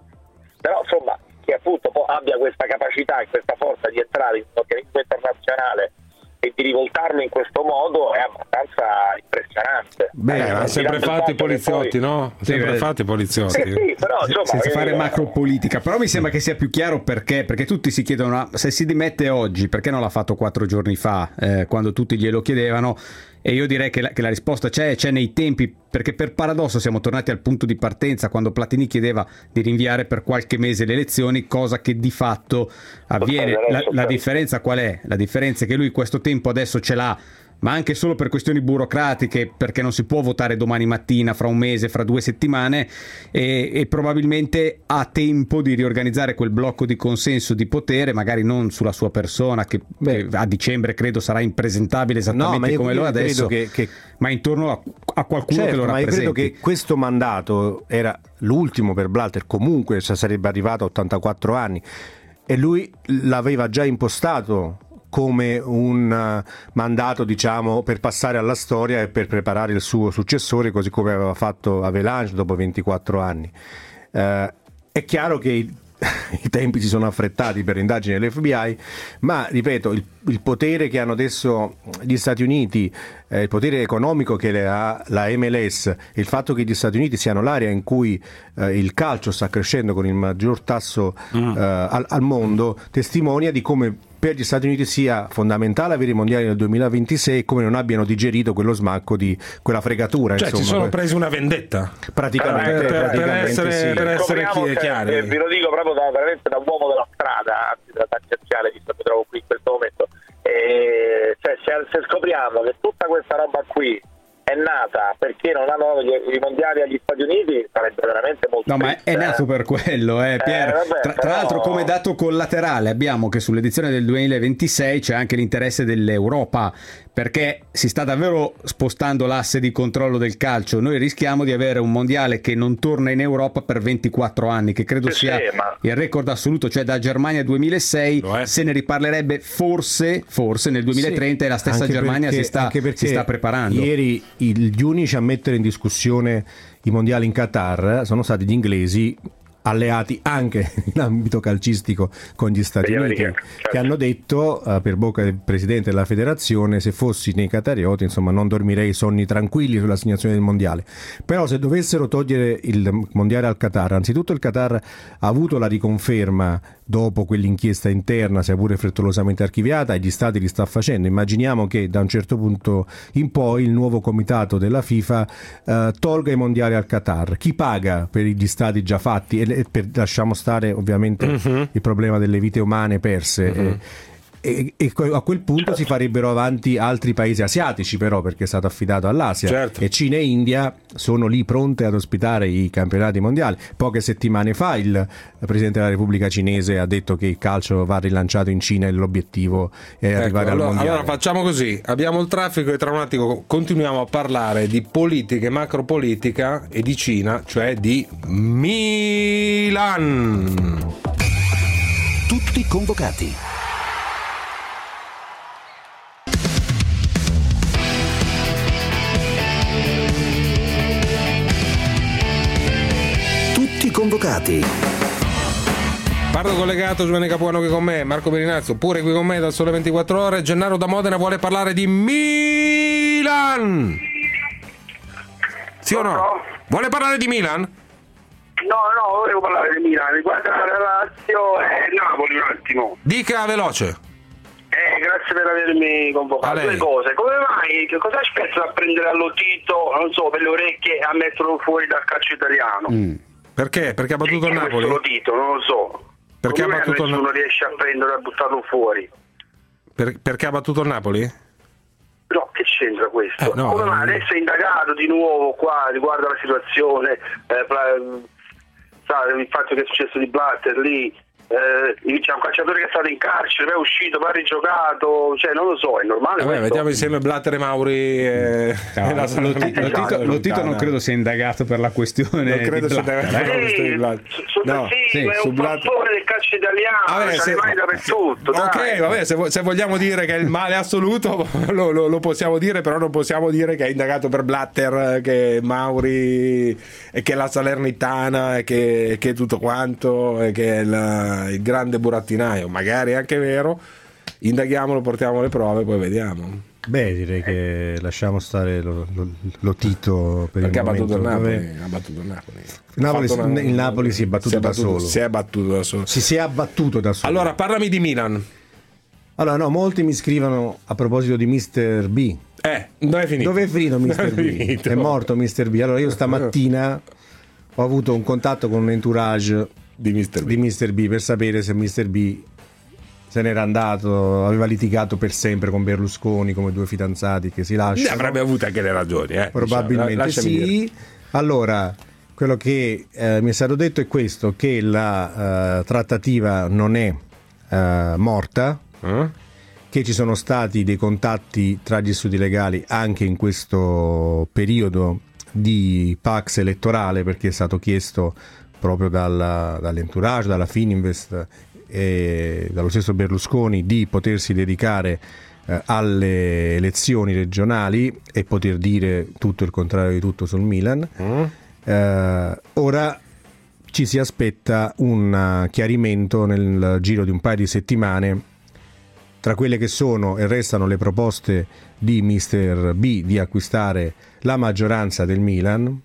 però insomma che appunto abbia questa capacità e questa forza di entrare in un organismo internazionale e di rivoltarlo in questo modo è abbastanza impressionante. Ha sempre fatto i poliziotti, no? Sempre fatti i poliziotti. Sì, però, insomma, senza fare macropolitica. Però mi sembra che sia più chiaro perché tutti si chiedono se si dimette oggi, perché non l'ha fatto 4 giorni fa, quando tutti glielo chiedevano. E io direi che la risposta c'è nei tempi, perché per paradosso siamo tornati al punto di partenza quando Platini chiedeva di rinviare per qualche mese le elezioni, cosa che di fatto avviene. La differenza qual è? La differenza è che lui questo tempo adesso ce l'ha, ma anche solo per questioni burocratiche, perché non si può votare domani mattina, fra un mese, fra 2 settimane, e probabilmente ha tempo di riorganizzare quel blocco di consenso di potere, magari non sulla sua persona, che a dicembre credo sarà impresentabile esattamente come lo è adesso, ma intorno a qualcuno che lo rappresenti. Ma io credo che questo mandato era l'ultimo per Blatter, comunque sarebbe arrivato a 84 anni, e lui l'aveva già impostato come un mandato, diciamo, per passare alla storia e per preparare il suo successore, così come aveva fatto Avalanche dopo 24 anni. È chiaro che i tempi si sono affrettati per l'indagine dell'FBI, ma ripeto, il potere che hanno adesso gli Stati Uniti, il potere economico che ha la MLS, il fatto che gli Stati Uniti siano l'area in cui il calcio sta crescendo con il maggior tasso al mondo, testimonia di come per gli Stati Uniti sia fondamentale avere i mondiali nel 2026 e come non abbiano digerito quello smacco di quella fregatura. Cioè, insomma, ci sono presi una vendetta praticamente, per essere chiari. Vi lo dico proprio veramente da uomo della strada, anzi della tangenziale, visto che mi trovo qui in questo momento. Se scopriamo che tutta questa roba qui è nata perché non hanno dato i mondiali agli Stati Uniti, sarebbe veramente molto no, triste, ma è nato per quello, Pier. Tra l'altro, come dato collaterale abbiamo che sull'edizione del 2026 c'è anche l'interesse dell'Europa, perché si sta davvero spostando l'asse di controllo del calcio. Noi rischiamo di avere un mondiale che non torna in Europa per 24 anni, che credo sia il record assoluto, cioè da Germania 2006 se ne riparlerebbe forse nel 2030 e la stessa Germania si sta preparando. Ieri gli unici a mettere in discussione i mondiali in Qatar sono stati gli inglesi, alleati anche in ambito calcistico con gli Stati Uniti, che hanno detto per bocca del presidente della federazione: se fossi nei qatarioti, insomma, non dormirei sonni tranquilli sull'assegnazione del mondiale. Però se dovessero togliere il mondiale al Qatar, anzitutto il Qatar ha avuto la riconferma dopo quell'inchiesta interna, sia pure frettolosamente archiviata, e gli stati li sta facendo. Immaginiamo che da un certo punto in poi il nuovo comitato della FIFA tolga i mondiali al Qatar. Chi paga per gli stati già fatti? E lasciamo stare ovviamente il problema delle vite umane perse. E a quel punto si farebbero avanti altri paesi asiatici, però, perché è stato affidato all'Asia, e Cina e India sono lì pronte ad ospitare i campionati mondiali. Poche settimane fa il Presidente della Repubblica Cinese ha detto che il calcio va rilanciato in Cina e l'obiettivo è arrivare al mondiale. Allora facciamo così, abbiamo il traffico e tra un attimo continuiamo a parlare di politica e macropolitica e di Cina, cioè di Milan. Tutti convocati. Convocati. Parlo collegato, Giovanni Capuano qui con me, Marco Berinazzo pure qui con me dal Sole 24 Ore. Gennaro da Modena vuole parlare di Milan. Sì o no? Vuole parlare di Milan? No, volevo parlare di Milan, riguarda la Lazio e Napoli un attimo. Dica veloce. Grazie per avermi convocato. Due cose, come mai, che cosa aspetti a prendere all'Otito, non so, per le orecchie a metterlo fuori dal calcio italiano? Perché? Perché ha battuto il Napoli? L'Otito, non lo so. Perché come ha battuto il Napoli? Non riesce a prenderlo e a buttarlo fuori. Perché ha battuto il Napoli? No, che c'entra questo? No, come mai adesso è indagato di nuovo qua riguardo alla situazione, il fatto che è successo di Blatter lì, c'è un calciatore che è stato in carcere, poi è uscito, poi ha rigiocato, cioè non lo so, è normale. Mettiamo insieme Blatter e Mauri. L'Otito non credo sia indagato per la questione. Non credo sia indagato per la questione di Blatter. È un fattore del calcio italiano, mai dappertutto. Ok, vabbè, se vogliamo dire che è il male assoluto lo possiamo dire, però non possiamo dire che è indagato per Blatter, che Mauri e che la Salernitana e che tutto quanto e che il grande burattinaio. Magari è anche vero, indaghiamolo, portiamo le prove, poi vediamo. Beh, direi che lasciamo stare lo Tito per perché il momento. Ha battuto il Napoli. Il Napoli si è battuto da solo. Si è abbattuto da solo. Allora, parlami di Milan. Allora, no, molti mi scrivono a proposito di Mr. B. Dove è finito? Dove è finito Mr. B? È morto Mr. B. Allora, io stamattina ho avuto un contatto con un entourage di Mr. B per sapere se Mr. B se n'era andato, aveva litigato per sempre con Berlusconi come due fidanzati che si lasciano. Ne avrebbe avute anche le ragioni, probabilmente sì. Dire. Allora, quello che mi è stato detto è questo, che la trattativa non è morta, che ci sono stati dei contatti tra gli studi legali anche in questo periodo di Pax elettorale, perché è stato chiesto proprio dall'entourage, dalla Fininvest e dallo stesso Berlusconi di potersi dedicare alle elezioni regionali e poter dire tutto il contrario di tutto sul Milan. Ora ci si aspetta un chiarimento nel giro di un paio di settimane tra quelle che sono e restano le proposte di Mr. B di acquistare la maggioranza del Milan,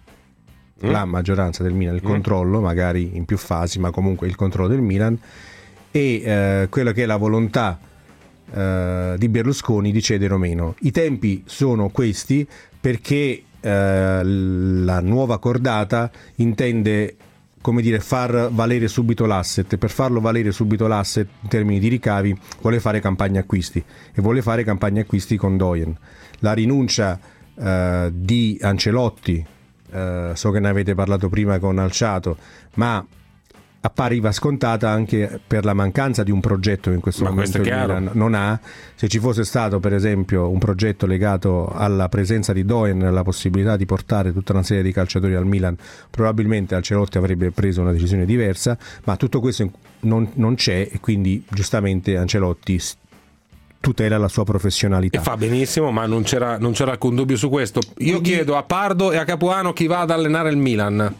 il controllo, magari in più fasi, ma comunque il controllo del Milan, e quella che è la volontà di Berlusconi di cedere o meno. I tempi sono questi perché la nuova cordata intende, come dire, far valere subito l'asset. Per farlo valere subito l'asset in termini di ricavi vuole fare campagne acquisti, e vuole fare campagne acquisti con Doyen. La rinuncia di Ancelotti, so che ne avete parlato prima con Alciato, ma appariva scontata anche per la mancanza di un progetto che in questo momento il Milan non ha. Se ci fosse stato per esempio un progetto legato alla presenza di Doyen, alla possibilità di portare tutta una serie di calciatori al Milan, probabilmente Ancelotti avrebbe preso una decisione diversa, ma tutto questo non c'è, e quindi giustamente Ancelotti tutela la sua professionalità e fa benissimo, ma non c'era alcun dubbio su questo. Io chiedo a Pardo e a Capuano chi va ad allenare il Milan.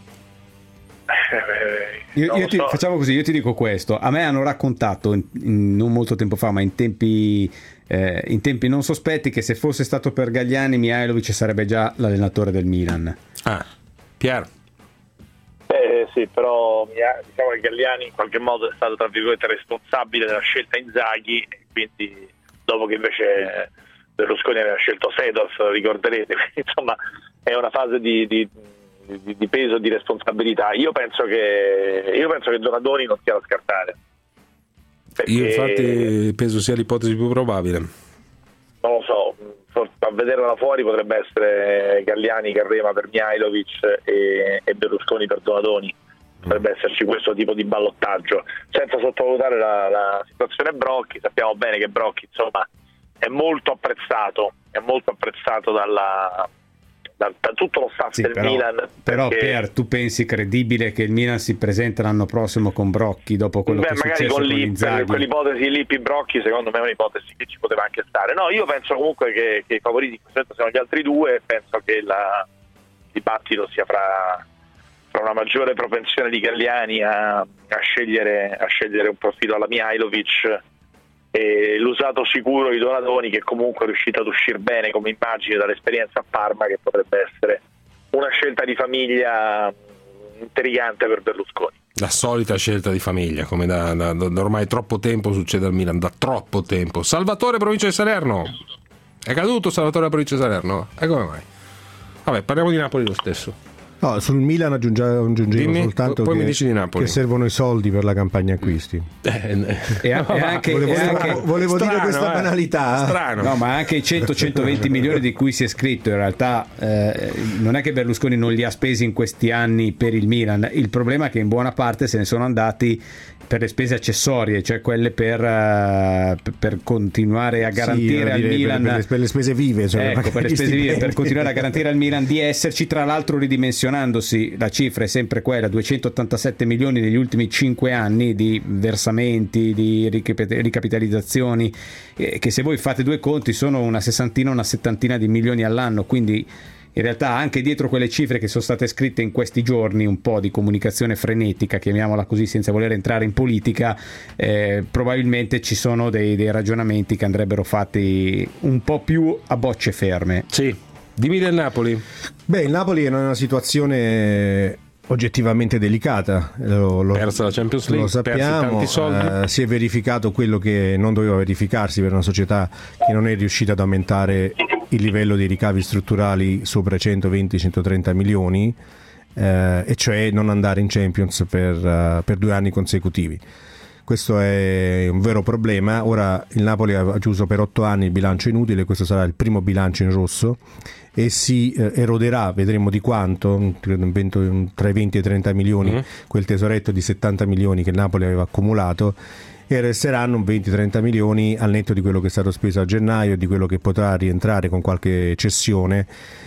Facciamo così, io ti dico questo: a me hanno raccontato non molto tempo fa, ma in tempi non sospetti, che se fosse stato per Galliani Mihajlovic sarebbe già l'allenatore del Milan. Pier. Sì, però diciamo che Galliani in qualche modo è stato, tra virgolette, responsabile della scelta Inzaghi, quindi dopo che invece Berlusconi aveva scelto Seedorf, ricorderete, quindi, insomma è una fase di peso, di responsabilità. Io penso che Donadoni non sia da scartare, perché io infatti penso sia l'ipotesi più probabile. Non lo so, a vederla da fuori potrebbe essere Galliani che rema per Mihajlovic e Berlusconi per Donadoni. Potrebbe esserci questo tipo di ballottaggio, senza sottovalutare la situazione Brocchi. Sappiamo bene che Brocchi, insomma, è molto apprezzato da tutto lo staff del Milan. Però Pier, tu pensi credibile che il Milan si presenta l'anno prossimo con Brocchi dopo quello che è successo con Inzaghi? Quell'ipotesi Lippi Brocchi secondo me è un'ipotesi che ci poteva anche stare. No, io penso comunque che i favoriti in questo momento siano gli altri due, e penso che il dibattito sia fra una maggiore propensione di Galliani a scegliere un profilo alla Mihajlović, e l'usato sicuro di Donadoni, che comunque è riuscito ad uscire bene come immagine dall'esperienza a Parma, che potrebbe essere una scelta di famiglia intrigante per Berlusconi. La solita scelta di famiglia, come da ormai troppo tempo succede al Milan, da troppo tempo. Salvatore, provincia di Salerno. È caduto Salvatore, provincia di Salerno? E come mai? Vabbè, parliamo di Napoli lo stesso. No, sul Milan aggiungevo soltanto poi mi dici di Napoli. che servono i soldi per la campagna acquisti. Volevo dire questa banalità. Strano. No, ma anche i 100-120 milioni di cui si è scritto, in realtà non è che Berlusconi non li ha spesi in questi anni per il Milan. Il problema è che in buona parte se ne sono andati per le spese accessorie, cioè quelle per continuare a garantire al Milan per le spese vive, cioè per le spese vive, per continuare a garantire al Milan di esserci, tra l'altro ridimensionandosi. La cifra è sempre quella, 287 milioni negli ultimi 5 anni di versamenti, di ricapitalizzazioni, che se voi fate due conti sono una settantina di milioni all'anno, quindi in realtà anche dietro quelle cifre che sono state scritte in questi giorni, un po' di comunicazione frenetica, chiamiamola così senza voler entrare in politica, probabilmente ci sono dei ragionamenti che andrebbero fatti un po' più a bocce ferme. Sì, dimmi del Napoli. Beh, il Napoli è in una situazione oggettivamente delicata, persa la Champions League, lo sappiamo, tanti soldi. Si è verificato quello che non doveva verificarsi per una società che non è riuscita ad aumentare il livello dei ricavi strutturali sopra i 120-130 milioni, e cioè non andare in Champions per 2 anni consecutivi. Questo è un vero problema. Ora il Napoli ha chiuso per 8 anni il bilancio inutile, questo sarà il primo bilancio in rosso e si eroderà, vedremo di quanto, tra i 20 e i 30 milioni, quel tesoretto di 70 milioni che il Napoli aveva accumulato, e resteranno 20-30 milioni al netto di quello che è stato speso a gennaio e di quello che potrà rientrare con qualche cessione,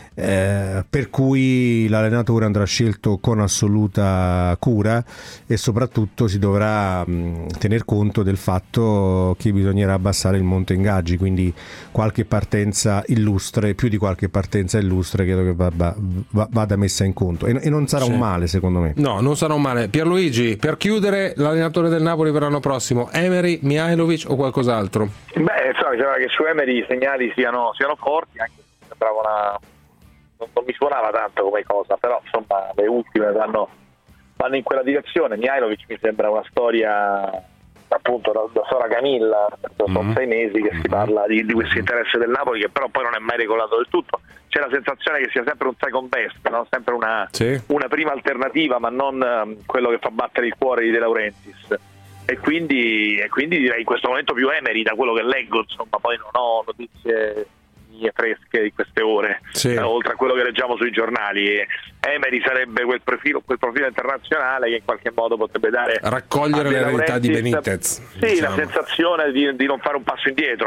per cui l'allenatore andrà scelto con assoluta cura e soprattutto si dovrà tener conto del fatto che bisognerà abbassare il monte ingaggi, quindi qualche partenza illustre, più di qualche partenza illustre credo che vada messa in conto, e non sarà un male, secondo me. No, non sarà un male. Pierluigi, per chiudere, l'allenatore del Napoli per l'anno prossimo, Emery, Mihajlović o qualcos'altro? Beh, insomma, mi sembra che su Emery i segnali siano forti, anche se sembrava non mi suonava tanto come cosa, però insomma le ultime vanno in quella direzione. Mihajlović mi sembra una storia, appunto, da Sora Camilla, sono 6 mesi che si parla di questo interesse del Napoli, che però poi non è mai regolato del tutto. C'è la sensazione che sia sempre un second best, no? Sempre una prima alternativa, ma non quello che fa battere il cuore di De Laurentiis. E quindi direi in questo momento più Emery, da quello che leggo, insomma, poi non ho notizie fresche di queste ore, oltre a quello che leggiamo sui giornali. Emery sarebbe quel profilo internazionale che in qualche modo potrebbe raccogliere le verità di Benitez. Sì, diciamo. La sensazione di non fare un passo indietro.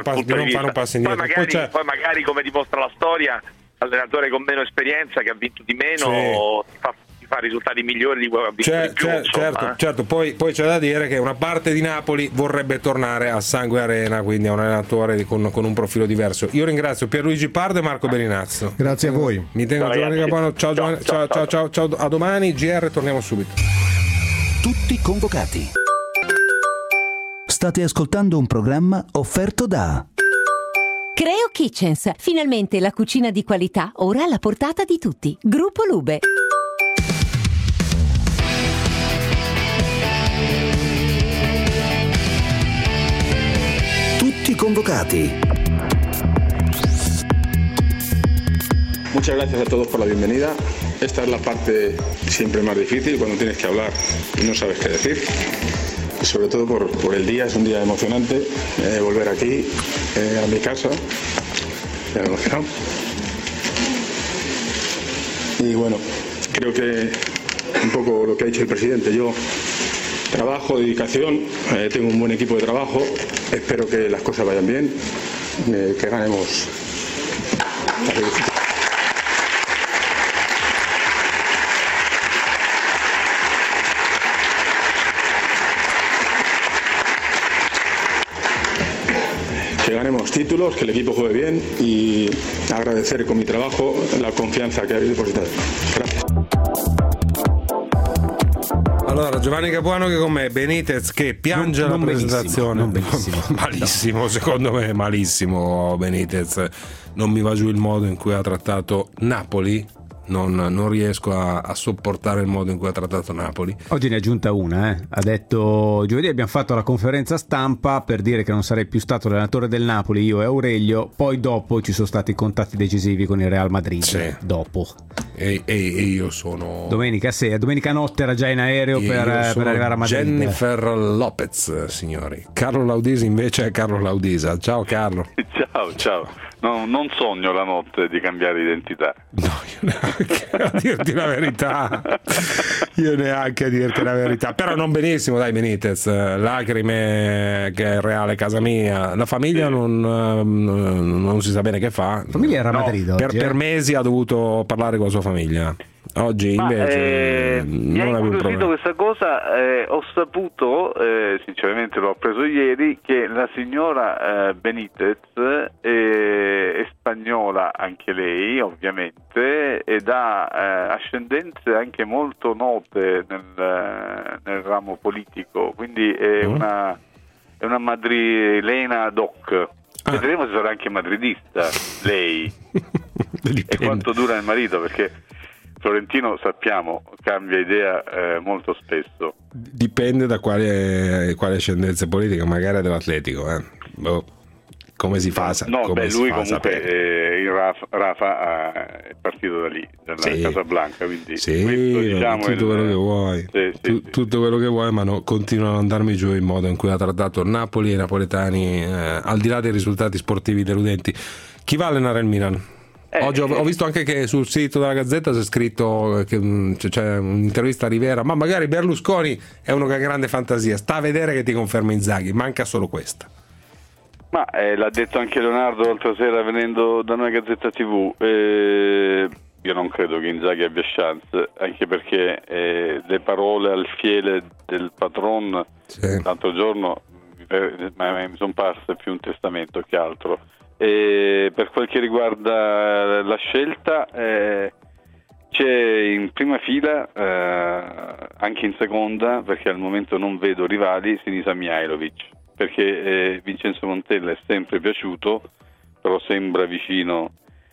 Poi magari, come dimostra la storia, l'allenatore con meno esperienza, che ha vinto di meno, fa risultati migliori di quello che ha vinto di più. Certo. Poi c'è da dire che una parte di Napoli vorrebbe tornare a Sangue Arena, quindi a un allenatore con un profilo diverso. Io ringrazio Pierluigi Pardo e Marco Berinazzo. Grazie a voi. Mi tengo Giovanni Capuano. Ciao, a domani. GR, torniamo subito. Tutti convocati. State ascoltando un programma offerto da Creo Kitchens. Finalmente la cucina di qualità ora alla portata di tutti. Gruppo Lube. Convocati. Muchas gracias a todos por la bienvenida. Esta es la parte siempre más difícil, cuando tienes que hablar y no sabes qué decir. Y sobre todo por el día, es un día emocionante, volver aquí, a mi casa. Me he emocionado. Y bueno, creo que un poco lo que ha dicho el presidente, yo trabajo, dedicación, tengo un buen equipo de trabajo, espero que las cosas vayan bien, que ganemos. Que ganemos títulos, que el equipo juegue bien y agradecer con mi trabajo la confianza que habéis depositado. Gracias. Giovanni Capuano che con me, Benitez che piange la presentazione. Non benissimo. Malissimo, no. Secondo me malissimo Benitez. Non mi va giù il modo in cui ha trattato Napoli. Non riesco a sopportare il modo in cui ha trattato Napoli. Oggi ne ha aggiunta una, ha detto: giovedì abbiamo fatto la conferenza stampa per dire che non sarei più stato allenatore del Napoli, io e Aurelio, poi dopo ci sono stati contatti decisivi con il Real Madrid. Sì. Dopo e io sono domenica notte era già in aereo per arrivare a Madrid. Jennifer Lopez, signori. Carlo Laudisi invece è Carlo Laudisa. Ciao Carlo. Ciao. No, non sogno la notte di cambiare identità. No, io neanche a dirti la verità. Però non benissimo, dai Benitez. Lacrime che è reale casa mia. La famiglia non si sa bene che fa. La famiglia era a Madrid oggi, per mesi ha dovuto parlare con la sua famiglia. Oggi invece mi ha incuriosito questa cosa. Ho saputo, sinceramente l'ho appreso ieri, che la signora Benitez è spagnola anche lei, ovviamente, ed ha ascendenze anche molto note nel ramo politico, quindi è una madrilena doc. Vedremo se sarà anche madridista lei e quanto dura il marito, perché Florentino, sappiamo, cambia idea molto spesso. Dipende da quale ascendenza politica, magari dell'Atletico. Come si fa? Lui comunque Rafa è partito da lì, dalla Casablanca, quindi tutto quello che vuoi, tutto quello che vuoi, ma continuano ad andarmi giù il modo in cui ha trattato Napoli e i napoletani, al di là dei risultati sportivi deludenti. Chi va a allenare il Milan? Oggi ho visto anche che sul sito della Gazzetta c'è scritto che c'è un'intervista a Rivera, ma magari Berlusconi è uno che ha grande fantasia, sta a vedere che ti conferma Inzaghi, manca solo questa. Ma l'ha detto anche Leonardo l'altra sera venendo da noi a Gazzetta TV. Io non credo che Inzaghi abbia chance, anche perché le parole al fiele del patron l'altro giorno mi sono parse più un testamento che altro. Per quel che riguarda la scelta, c'è in prima fila, anche in seconda, perché al momento non vedo rivali, Sinisa Mihajlovic, perché Vincenzo Montella è sempre piaciuto, però sembra vicino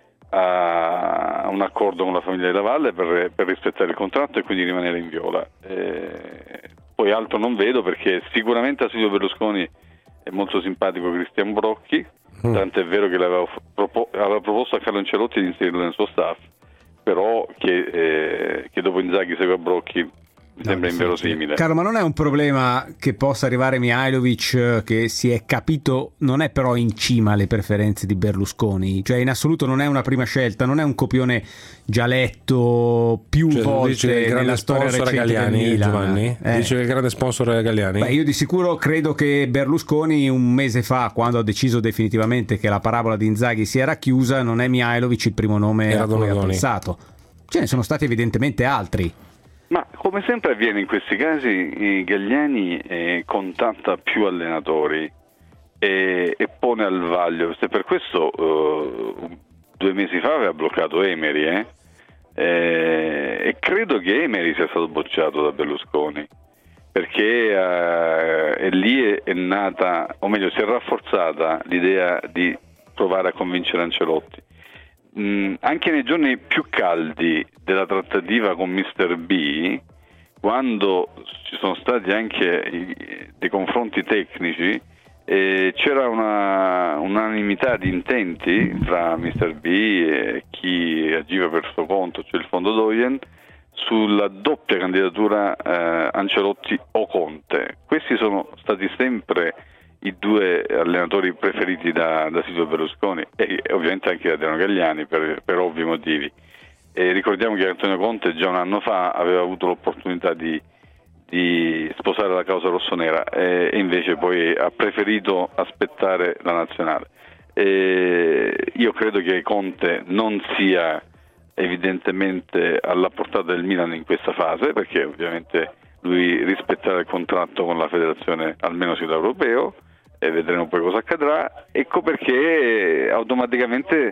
a un accordo con la famiglia della Valle per rispettare il contratto e quindi rimanere in viola. Poi altro non vedo, perché sicuramente a Silvio Berlusconi è molto simpatico Cristian Brocchi, tanto è vero che aveva proposto a Carlo Ancelotti di inserirlo nel suo staff, però che dopo Inzaghi segue Brocchi mi sembra inverosimile. Carlo, ma non è un problema che possa arrivare Mihajlovic, che si è capito non è però in cima alle preferenze di Berlusconi, cioè in assoluto non è una prima scelta, non è un copione già letto più volte nella storia recente del Milan. Giovanni? Dice che il grande sponsor è Galliani? Io di sicuro credo che Berlusconi un mese fa, quando ha deciso definitivamente che la parabola di Inzaghi si era chiusa, non è Mihajlovic il primo nome a cui ha pensato. Ce ne sono stati evidentemente altri. Ma come sempre avviene in questi casi, Galliani contatta più allenatori e pone al vaglio. Per questo 2 mesi fa aveva bloccato Emery e credo che Emery sia stato bocciato da Berlusconi, perché lì è nata, o meglio si è rafforzata l'idea di provare a convincere Ancelotti. Anche nei giorni più caldi della trattativa con Mr. B, quando ci sono stati anche dei confronti tecnici, c'era unanimità di intenti tra Mr. B e chi agiva per suo conto, cioè il fondo Doyen, sulla doppia candidatura Ancelotti o Conte. Questi sono stati sempre i 2 allenatori preferiti da Silvio Berlusconi e ovviamente anche da Adriano Galliani per ovvi motivi. Ricordiamo che Antonio Conte già un anno fa aveva avuto l'opportunità di sposare la causa rossonera e invece poi ha preferito aspettare la nazionale. Io credo che Conte non sia evidentemente alla portata del Milan in questa fase, perché ovviamente lui rispetterà il contratto con la federazione almeno sino all'europeo, e vedremo poi cosa accadrà. Ecco perché automaticamente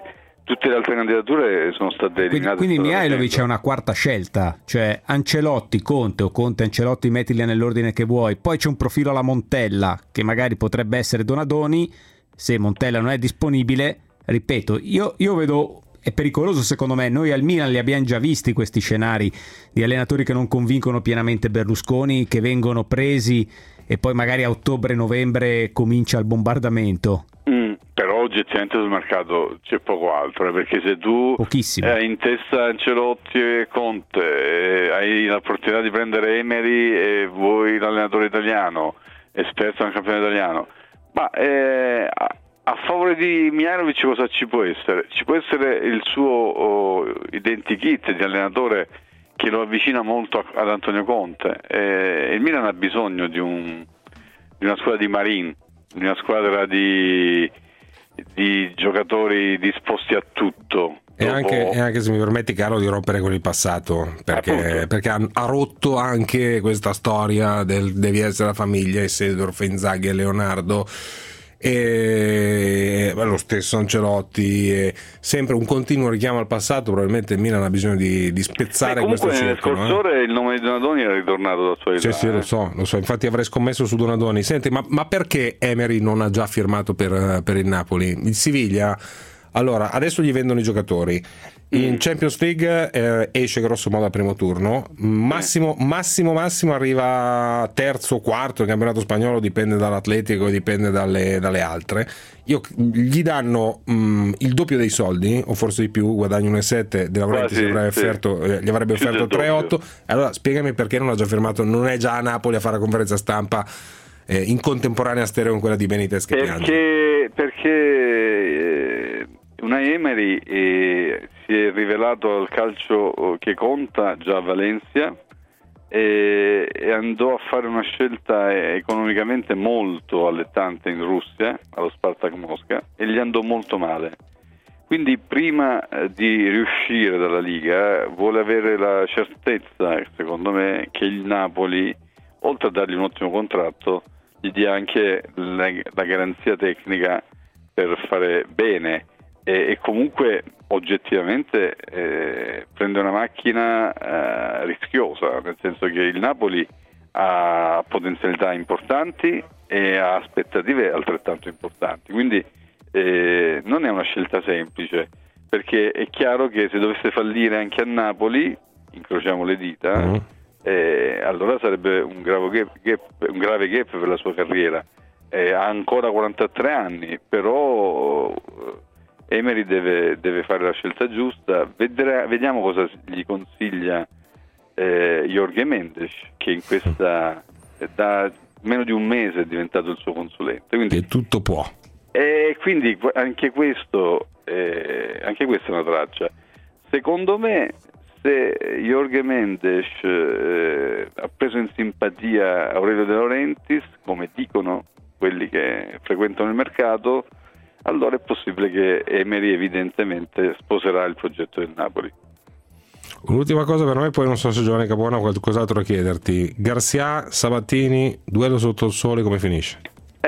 tutte le altre candidature sono state eliminate. Quindi Mihajlovic è una quarta scelta, cioè Ancelotti, Conte o Conte, Ancelotti, mettili nell'ordine che vuoi. Poi c'è un profilo alla Montella che magari potrebbe essere Donadoni. Se Montella non è disponibile, ripeto, io vedo, è pericoloso secondo me. Noi al Milan li abbiamo già visti questi scenari di allenatori che non convincono pienamente Berlusconi, che vengono presi e poi magari a ottobre-novembre comincia il bombardamento. Però oggettivamente sul mercato c'è poco altro, perché se tu hai in testa Ancelotti e Conte, hai l'opportunità di prendere Emery e vuoi l'allenatore italiano, esperto nel campionato italiano, ma a favore di Mihajlovic cosa ci può essere? Ci può essere il suo identikit di allenatore che lo avvicina molto ad Antonio Conte. Il Milan ha bisogno di una squadra di Marin, di una squadra di giocatori disposti a tutto. E anche se mi permetti, Carlo, di rompere con il passato, perché ha rotto anche questa storia devi essere la famiglia, e Seedorf, Inzaghi e Leonardo, e lo stesso Ancelotti, e sempre un continuo richiamo al passato. Probabilmente il Milan ha bisogno di spezzare questo circolo. Nel scorso il nome di Donadoni era ritornato da attualità. Sì, lo so, infatti avrei scommesso su Donadoni. Senti, ma perché Emery non ha già firmato per il Napoli? Il Siviglia, allora, adesso gli vendono i giocatori. In Champions League esce grosso modo al primo turno, massimo arriva terzo o quarto. Il campionato spagnolo dipende dall'Atletico, dipende dalle altre. Gli danno il doppio dei soldi, o forse di più, guadagni 1,7, De Laurentiis gli avrebbe offerto 3,8. Allora spiegami perché non ha già firmato, non è già a Napoli a fare la conferenza stampa in contemporanea stereo con quella di Benitez che piange. Perché Unai Emery si è rivelato al calcio che conta già a Valencia e andò a fare una scelta economicamente molto allettante in Russia, allo Spartak Mosca, e gli andò molto male. Quindi prima di riuscire dalla Liga vuole avere la certezza, secondo me, che il Napoli, oltre a dargli un ottimo contratto, gli dia anche la garanzia tecnica per fare bene. E comunque oggettivamente prende una macchina rischiosa, nel senso che il Napoli ha potenzialità importanti e ha aspettative altrettanto importanti, quindi non è una scelta semplice, perché è chiaro che se dovesse fallire anche a Napoli, incrociamo le dita, allora sarebbe un grave gap per la sua carriera. Ha ancora 43 anni, però Emery deve fare la scelta giusta. Vediamo cosa gli consiglia Jorge Mendes, che in questa da meno di un mese è diventato il suo consulente, quindi che tutto può, e quindi anche questa è una traccia. Secondo me, se Jorge Mendes ha preso in simpatia Aurelio De Laurentiis, come dicono quelli che frequentano il mercato, allora è possibile che Emery evidentemente sposerà il progetto del Napoli. Un'ultima cosa per me, poi non so se Giovanni Capuano ha qualcos'altro da chiederti. Garcia, Sabatini, duello sotto il sole, come finisce?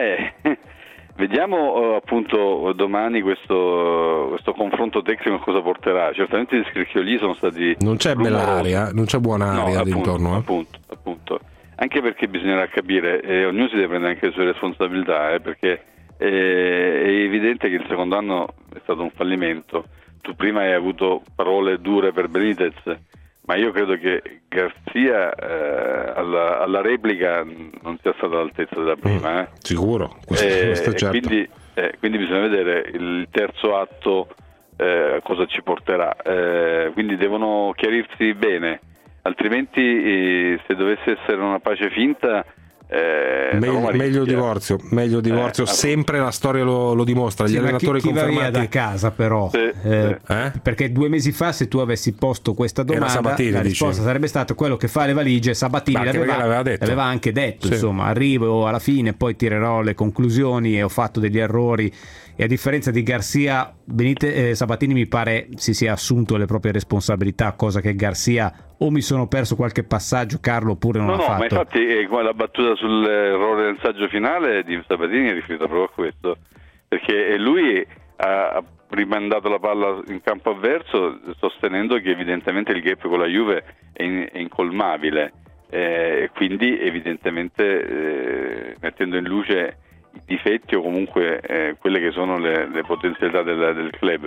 Vediamo appunto domani questo confronto tecnico cosa porterà. Certamente gli scricchioli sono stati non c'è bella aria, non c'è buona aria d'intorno. Appunto. Anche perché bisognerà capire, ognuno si deve prendere anche le sue responsabilità, perché è evidente che il secondo anno è stato un fallimento. Tu prima hai avuto parole dure per Benitez, ma io credo che Garcia alla replica non sia stato all'altezza della prima. Sicuro, questo certo. Quindi bisogna vedere il terzo atto cosa ci porterà. Quindi devono chiarirsi bene, altrimenti se dovesse essere una pace finta, meglio divorzio, sempre la storia lo dimostra. Gli allenatori chi va confermati via da casa, però perché 2 mesi fa, se tu avessi posto questa domanda, Sabatini, la risposta sarebbe stata quello che fa le valigie. Sabatini l'aveva anche detto, sì. Insomma, arrivo alla fine, poi tirerò le conclusioni e ho fatto degli errori. E a differenza di Garcia, Sabatini mi pare si sia assunto le proprie responsabilità, cosa che Garcia o mi sono perso qualche passaggio, Carlo, oppure non ha fatto. Ma infatti la battuta sull'errore del saggio finale di Sabatini è riferita proprio a questo, perché lui ha rimandato la palla in campo avverso, sostenendo che evidentemente il gap con la Juve è incolmabile, e quindi evidentemente mettendo in luce i difetti o comunque quelle che sono le potenzialità del club,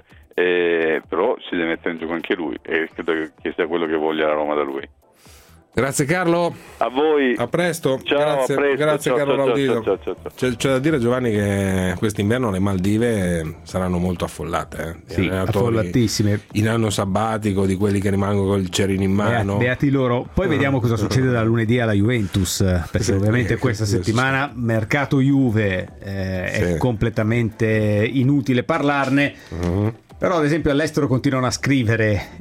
però si deve mettere in gioco anche lui, e credo che sia quello che voglia la Roma da lui. Grazie Carlo. A voi. A presto. Ciao, Grazie ciao, Carlo Laudito. Ciao. C'è da dire, Giovanni, che quest'inverno le Maldive saranno molto affollate. Sì, affollatissime. In anno sabbatico, di quelli che rimangono con il cerino in mano. Beati loro. Poi vediamo cosa succede da lunedì alla Juventus, perché ovviamente questa settimana mercato Juve è completamente inutile parlarne. Però ad esempio all'estero continuano a scrivere,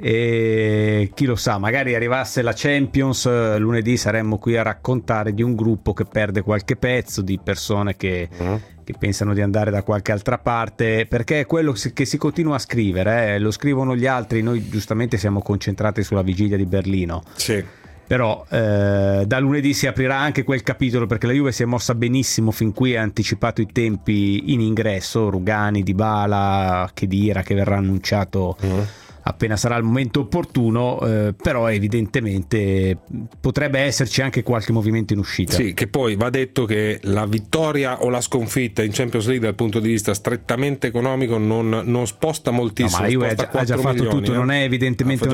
e chi lo sa, magari arrivasse la Champions, lunedì saremmo qui a raccontare di un gruppo che perde qualche pezzo, di persone che pensano di andare da qualche altra parte, perché è quello che si continua a scrivere, lo scrivono gli altri, noi giustamente siamo concentrati sulla vigilia di Berlino. Sì. Però da lunedì si aprirà anche quel capitolo, perché la Juve si è mossa benissimo fin qui, ha anticipato i tempi in ingresso, Rugani, Dybala, Khedira, che verrà annunciato appena sarà il momento opportuno, però evidentemente potrebbe esserci anche qualche movimento in uscita. Sì, che poi va detto che la vittoria o la sconfitta in Champions League dal punto di vista strettamente economico non sposta moltissimo. No, ma la Juve ha già fatto tutto, non è evidentemente,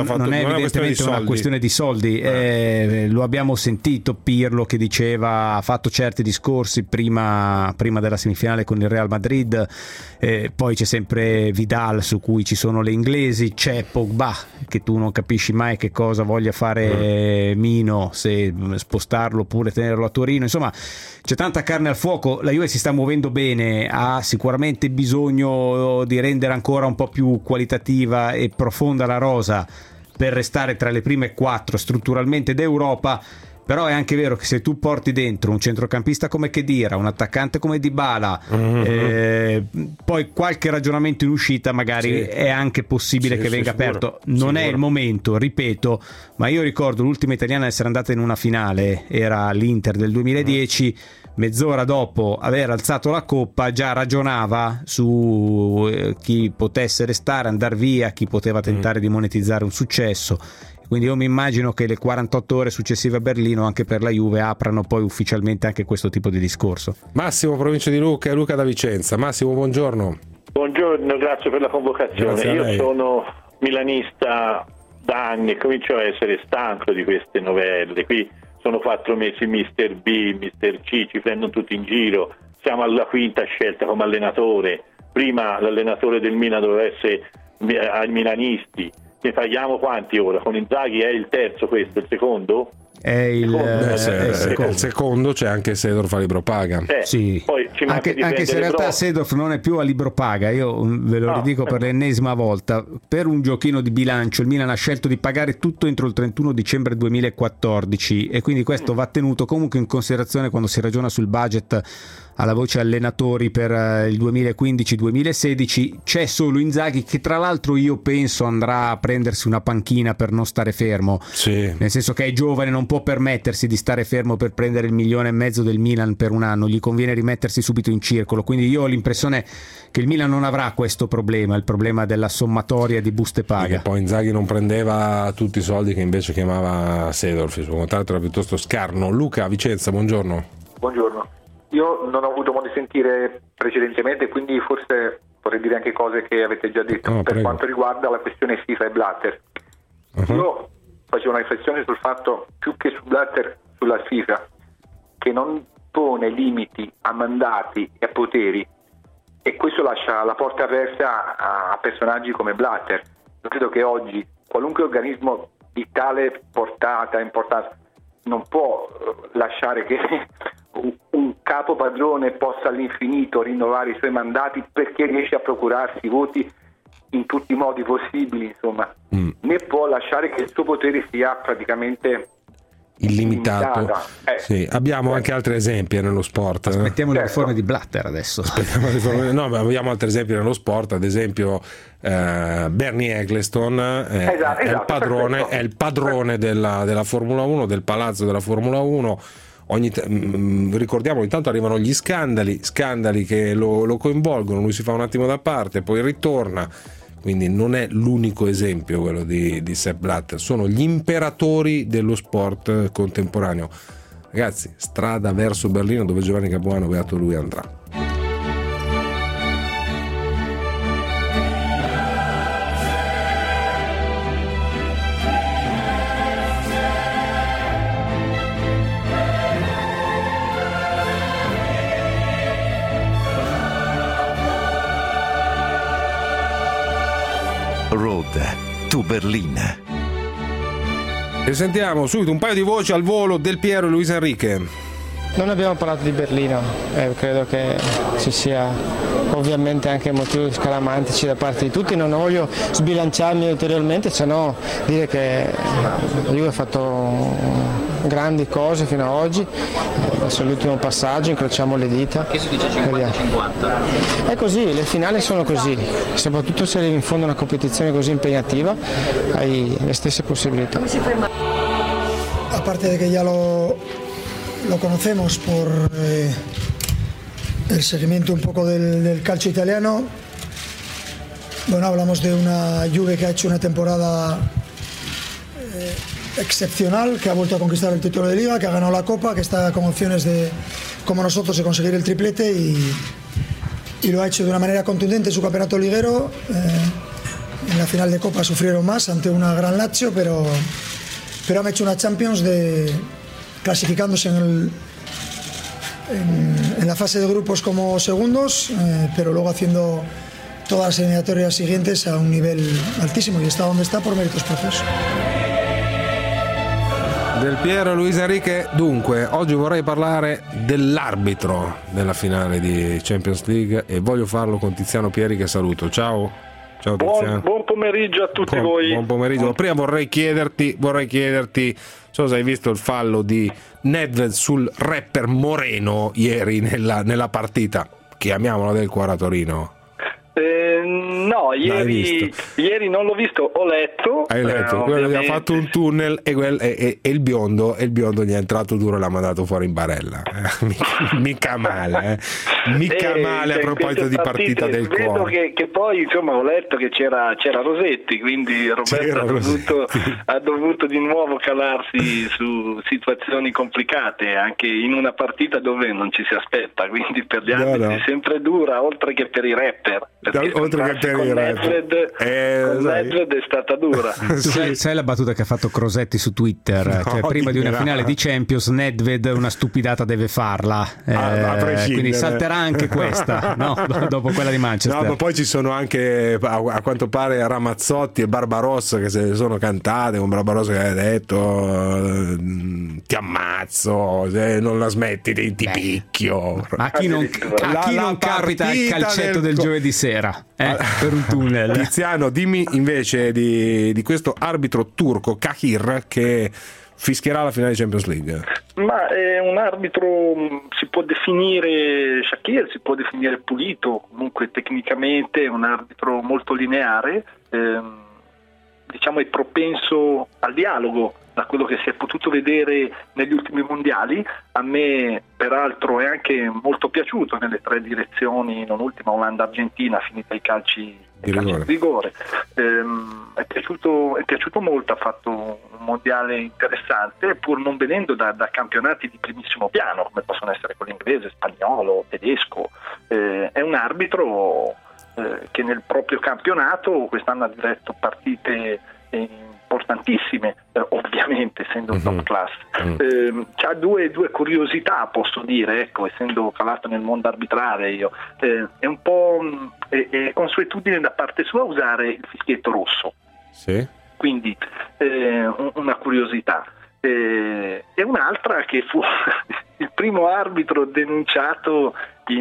una questione di soldi. Lo abbiamo sentito Pirlo che diceva, ha fatto certi discorsi prima della semifinale con il Real Madrid, poi c'è sempre Vidal su cui ci sono le inglesi, c'è Pogba che tu non capisci mai che cosa voglia fare Mino, se spostarlo oppure tenerlo a Torino, insomma c'è tanta carne al fuoco. La Juve si sta muovendo bene, ha sicuramente bisogno di rendere ancora un po' più qualitativa e profonda la rosa per restare tra le prime 4 strutturalmente d'Europa. Però è anche vero che se tu porti dentro un centrocampista come Khedira, un attaccante come Dybala, poi qualche ragionamento in uscita magari è anche possibile che venga aperto. Non è il momento, ripeto, ma io ricordo l'ultima italiana ad essere andata in una finale, era l'Inter del 2010, mezz'ora dopo aver alzato la coppa già ragionava su chi potesse restare, andare via, chi poteva tentare di monetizzare un successo. Quindi io mi immagino che le 48 ore successive a Berlino anche per la Juve aprano poi ufficialmente anche questo tipo di discorso. Massimo, provincia di Lucca, e Luca da Vicenza. Massimo, buongiorno. Buongiorno, grazie per la convocazione. Io sono milanista da anni e comincio a essere stanco di queste novelle. Qui sono 4 mesi Mister B, Mister C, ci prendono tutti in giro. Siamo alla quinta scelta come allenatore. Prima l'allenatore del Milan doveva essere ai milanisti. Ne paghiamo quanti ora? Con Inzaghi è il terzo, questo, il secondo? È il secondo, c'è anche Seedorf a libro paga. Sì. Poi anche se in realtà Seedorf non è più a libro paga, io ve lo ridico per l'ennesima volta. Per un giochino di bilancio il Milan ha scelto di pagare tutto entro il 31 dicembre 2014 e quindi questo va tenuto comunque in considerazione quando si ragiona sul budget alla voce allenatori per il 2015-2016. C'è solo Inzaghi, che tra l'altro io penso andrà a prendersi una panchina per non stare fermo, nel senso che è giovane, non può permettersi di stare fermo per prendere il 1,5 milioni del Milan per un anno, gli conviene rimettersi subito in circolo. Quindi io ho l'impressione che il Milan non avrà questo problema, il problema della sommatoria di buste paga. E poi Inzaghi non prendeva tutti i soldi che invece chiamava Seedorf, il suo contratto era piuttosto scarno. Luca, Vicenza, buongiorno. Buongiorno. Io non ho avuto modo di sentire precedentemente, quindi forse vorrei dire anche cose che avete già detto per quanto riguarda la questione FIFA e Blatter. Io facevo una riflessione sul fatto, più che su Blatter, sulla FIFA, che non pone limiti a mandati e a poteri, e questo lascia la porta aperta a personaggi come Blatter. Io credo che oggi qualunque organismo di tale portata, importanza, non può lasciare che un capo padrone possa all'infinito rinnovare i suoi mandati perché riesce a procurarsi voti in tutti i modi possibili, insomma, né può lasciare che il suo potere sia praticamente illimitato. Sì, abbiamo anche altri esempi nello sport. Aspettiamo le riforme di Blatter adesso. No, ma abbiamo altri esempi nello sport, ad esempio Bernie Eccleston è il padrone della Formula 1, del palazzo della Formula 1. ricordiamo, ogni tanto arrivano gli scandali che lo coinvolgono, lui si fa un attimo da parte, poi ritorna. Quindi non è l'unico esempio quello di Sepp Blatter, sono gli imperatori dello sport contemporaneo. Ragazzi, strada verso Berlino, dove Giovanni Capuano, beato lui, andrà. Road to Berlin. E sentiamo subito un paio di voci al volo del Piero e Luis Enrique. Non abbiamo parlato di Berlino, credo che ci sia ovviamente anche motivi scaramantici da parte di tutti, non voglio sbilanciarmi ulteriormente, se no dire che la Juve ha fatto grandi cose fino ad oggi, adesso è l'ultimo passaggio, incrociamo le dita. Che si dice 50-50? È così, le finali sono così, soprattutto se arrivi in fondo a una competizione così impegnativa hai le stesse possibilità. Aparte de que ya lo conocemos por el seguimiento un poco del calcio italiano, bueno, hablamos de una Juve que ha hecho una temporada excepcional, que ha vuelto a conquistar el título de Liga, que ha ganado la Copa, que está con opciones de, como nosotros, de conseguir el triplete y lo ha hecho de una manera contundente en su campeonato liguero. En la final de Copa sufrieron más ante una gran Lazio, pero han hecho una Champions clasificándose en la fase de grupos como segundos, pero luego haciendo todas las eliminatorias siguientes a un nivel altísimo, y está donde está por méritos propios. Del Piero, Luis Enrique. Dunque, oggi vorrei parlare dell'arbitro della finale di Champions League e voglio farlo con Tiziano Pieri, che saluto. Ciao Tiziano. Buon pomeriggio a tutti voi. Buon pomeriggio. Prima vorrei chiederti, non so se hai visto il fallo di Nedved sul rapper Moreno ieri nella partita, chiamiamola, del Cuore a Torino. No, ieri non l'ho visto, ho letto. Hai letto? Quello gli ha fatto un tunnel e il biondo gli è entrato duro e l'ha mandato fuori in barella. Mica male, a proposito di partita del Vedo Cuore. che poi, insomma, ho letto che c'era Rosetti, quindi Roberto ha dovuto di nuovo calarsi su situazioni complicate, anche in una partita dove non ci si aspetta, quindi per gli arbitri è sempre dura, oltre che per i rapper. Oltre che per i Nedved è stata dura. Sai la battuta che ha fatto Crosetti su Twitter? Cioè, prima di una finale di Champions, Nedved una stupidata deve farla, quindi salterà anche questa, no? Dopo quella di Manchester. No, ma poi ci sono anche, a quanto pare, Ramazzotti e Barbarossa che se le sono cantate, con Barbarossa che ha detto ti ammazzo, se non la smetti ti picchio. A chi non capita il calcetto del giovedì sera per un tunnel. Tiziano, dimmi invece di questo arbitro turco Kahir che fischierà la finale di Champions League. Ma è un arbitro, si può definire Shaqiri, si può definire pulito, comunque tecnicamente è un arbitro molto lineare, diciamo è propenso al dialogo, da quello che si è potuto vedere negli ultimi mondiali. A me peraltro è anche molto piaciuto nelle tre direzioni, non ultima Olanda-Argentina finita i calci di rigore. È piaciuto molto, ha fatto un mondiale interessante, pur non venendo da campionati di primissimo piano come possono essere quello inglese, spagnolo, tedesco. È un arbitro che nel proprio campionato quest'anno ha diretto partite importantissime, ovviamente essendo un top class. C'ha due curiosità, posso dire, ecco, essendo calato nel mondo arbitrale io, è un po' è consuetudine da parte sua usare il fischietto rosso, quindi una curiosità. E un'altra che fu il primo arbitro denunciato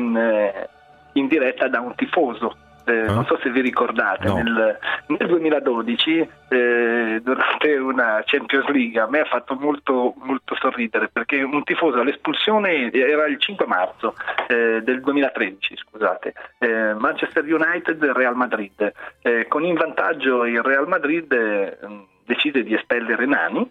in diretta da un tifoso. Non so se vi ricordate, nel 2012 durante una Champions League a me ha fatto molto, molto sorridere, perché un tifoso all'espulsione era il 5 marzo del 2013, scusate, Manchester United Real Madrid, con in vantaggio il Real Madrid decide di espellere Nani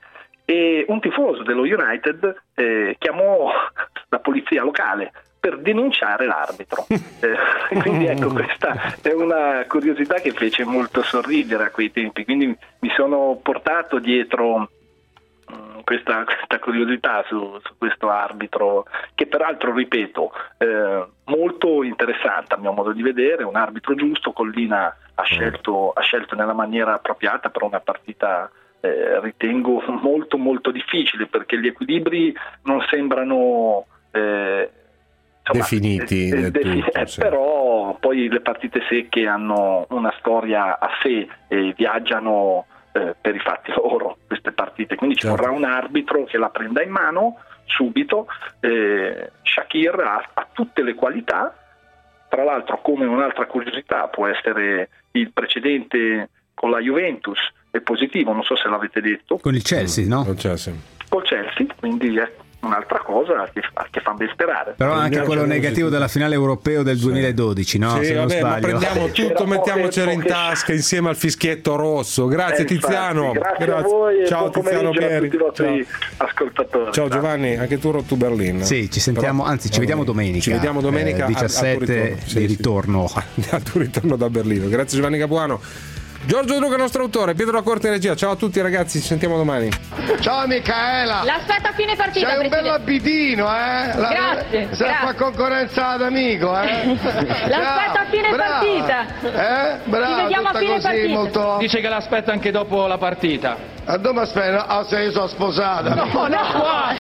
e un tifoso dello United chiamò la polizia locale per denunciare l'arbitro. Quindi ecco, questa è una curiosità che fece molto sorridere a quei tempi, quindi mi sono portato dietro questa curiosità su questo arbitro, che peraltro, ripeto, molto interessante a mio modo di vedere, un arbitro giusto. Collina ha scelto nella maniera appropriata per una partita ritengo molto molto difficile, perché gli equilibri non sembrano definiti del tutto, sì. Però poi le partite secche hanno una storia a sé e viaggiano per i fatti loro queste partite, quindi ci vorrà un arbitro che la prenda in mano subito. Shaqiri ha tutte le qualità, tra l'altro, come un'altra curiosità può essere il precedente con la Juventus, è positivo, non so se l'avete detto, con il Chelsea, no? Col Chelsea, quindi è un'altra cosa che fa ben sperare. Però anche quello negativo della finale europeo del 2012, no? Sì, se non sbaglio. Ma prendiamo tutto, mettiamocelo in tasca insieme al fischietto rosso. Grazie Tiziano. Grazie a voi. Ciao Tiziano Pieri. Ciao ascoltatori. Ciao Giovanni, anche tu to Berlin. Sì, ci sentiamo, anzi ci vediamo domenica. Ci vediamo domenica 17 di ritorno. Al tuo ritorno da Berlino. Grazie Giovanni Capuano. Giorgio De Luca, nostro autore, Pietro La Corte in regia. Ciao a tutti ragazzi, ci sentiamo domani. Ciao Micaela. L'aspetta a fine partita. C'hai un bello abitino, Grazie. Sei a concorrenza d'amico, L'aspetta a fine partita. Bravo. Ci vediamo a fine partita. Molto... Dice che l'aspetta anche dopo la partita. A dove aspetta? Se io sono sposata. No.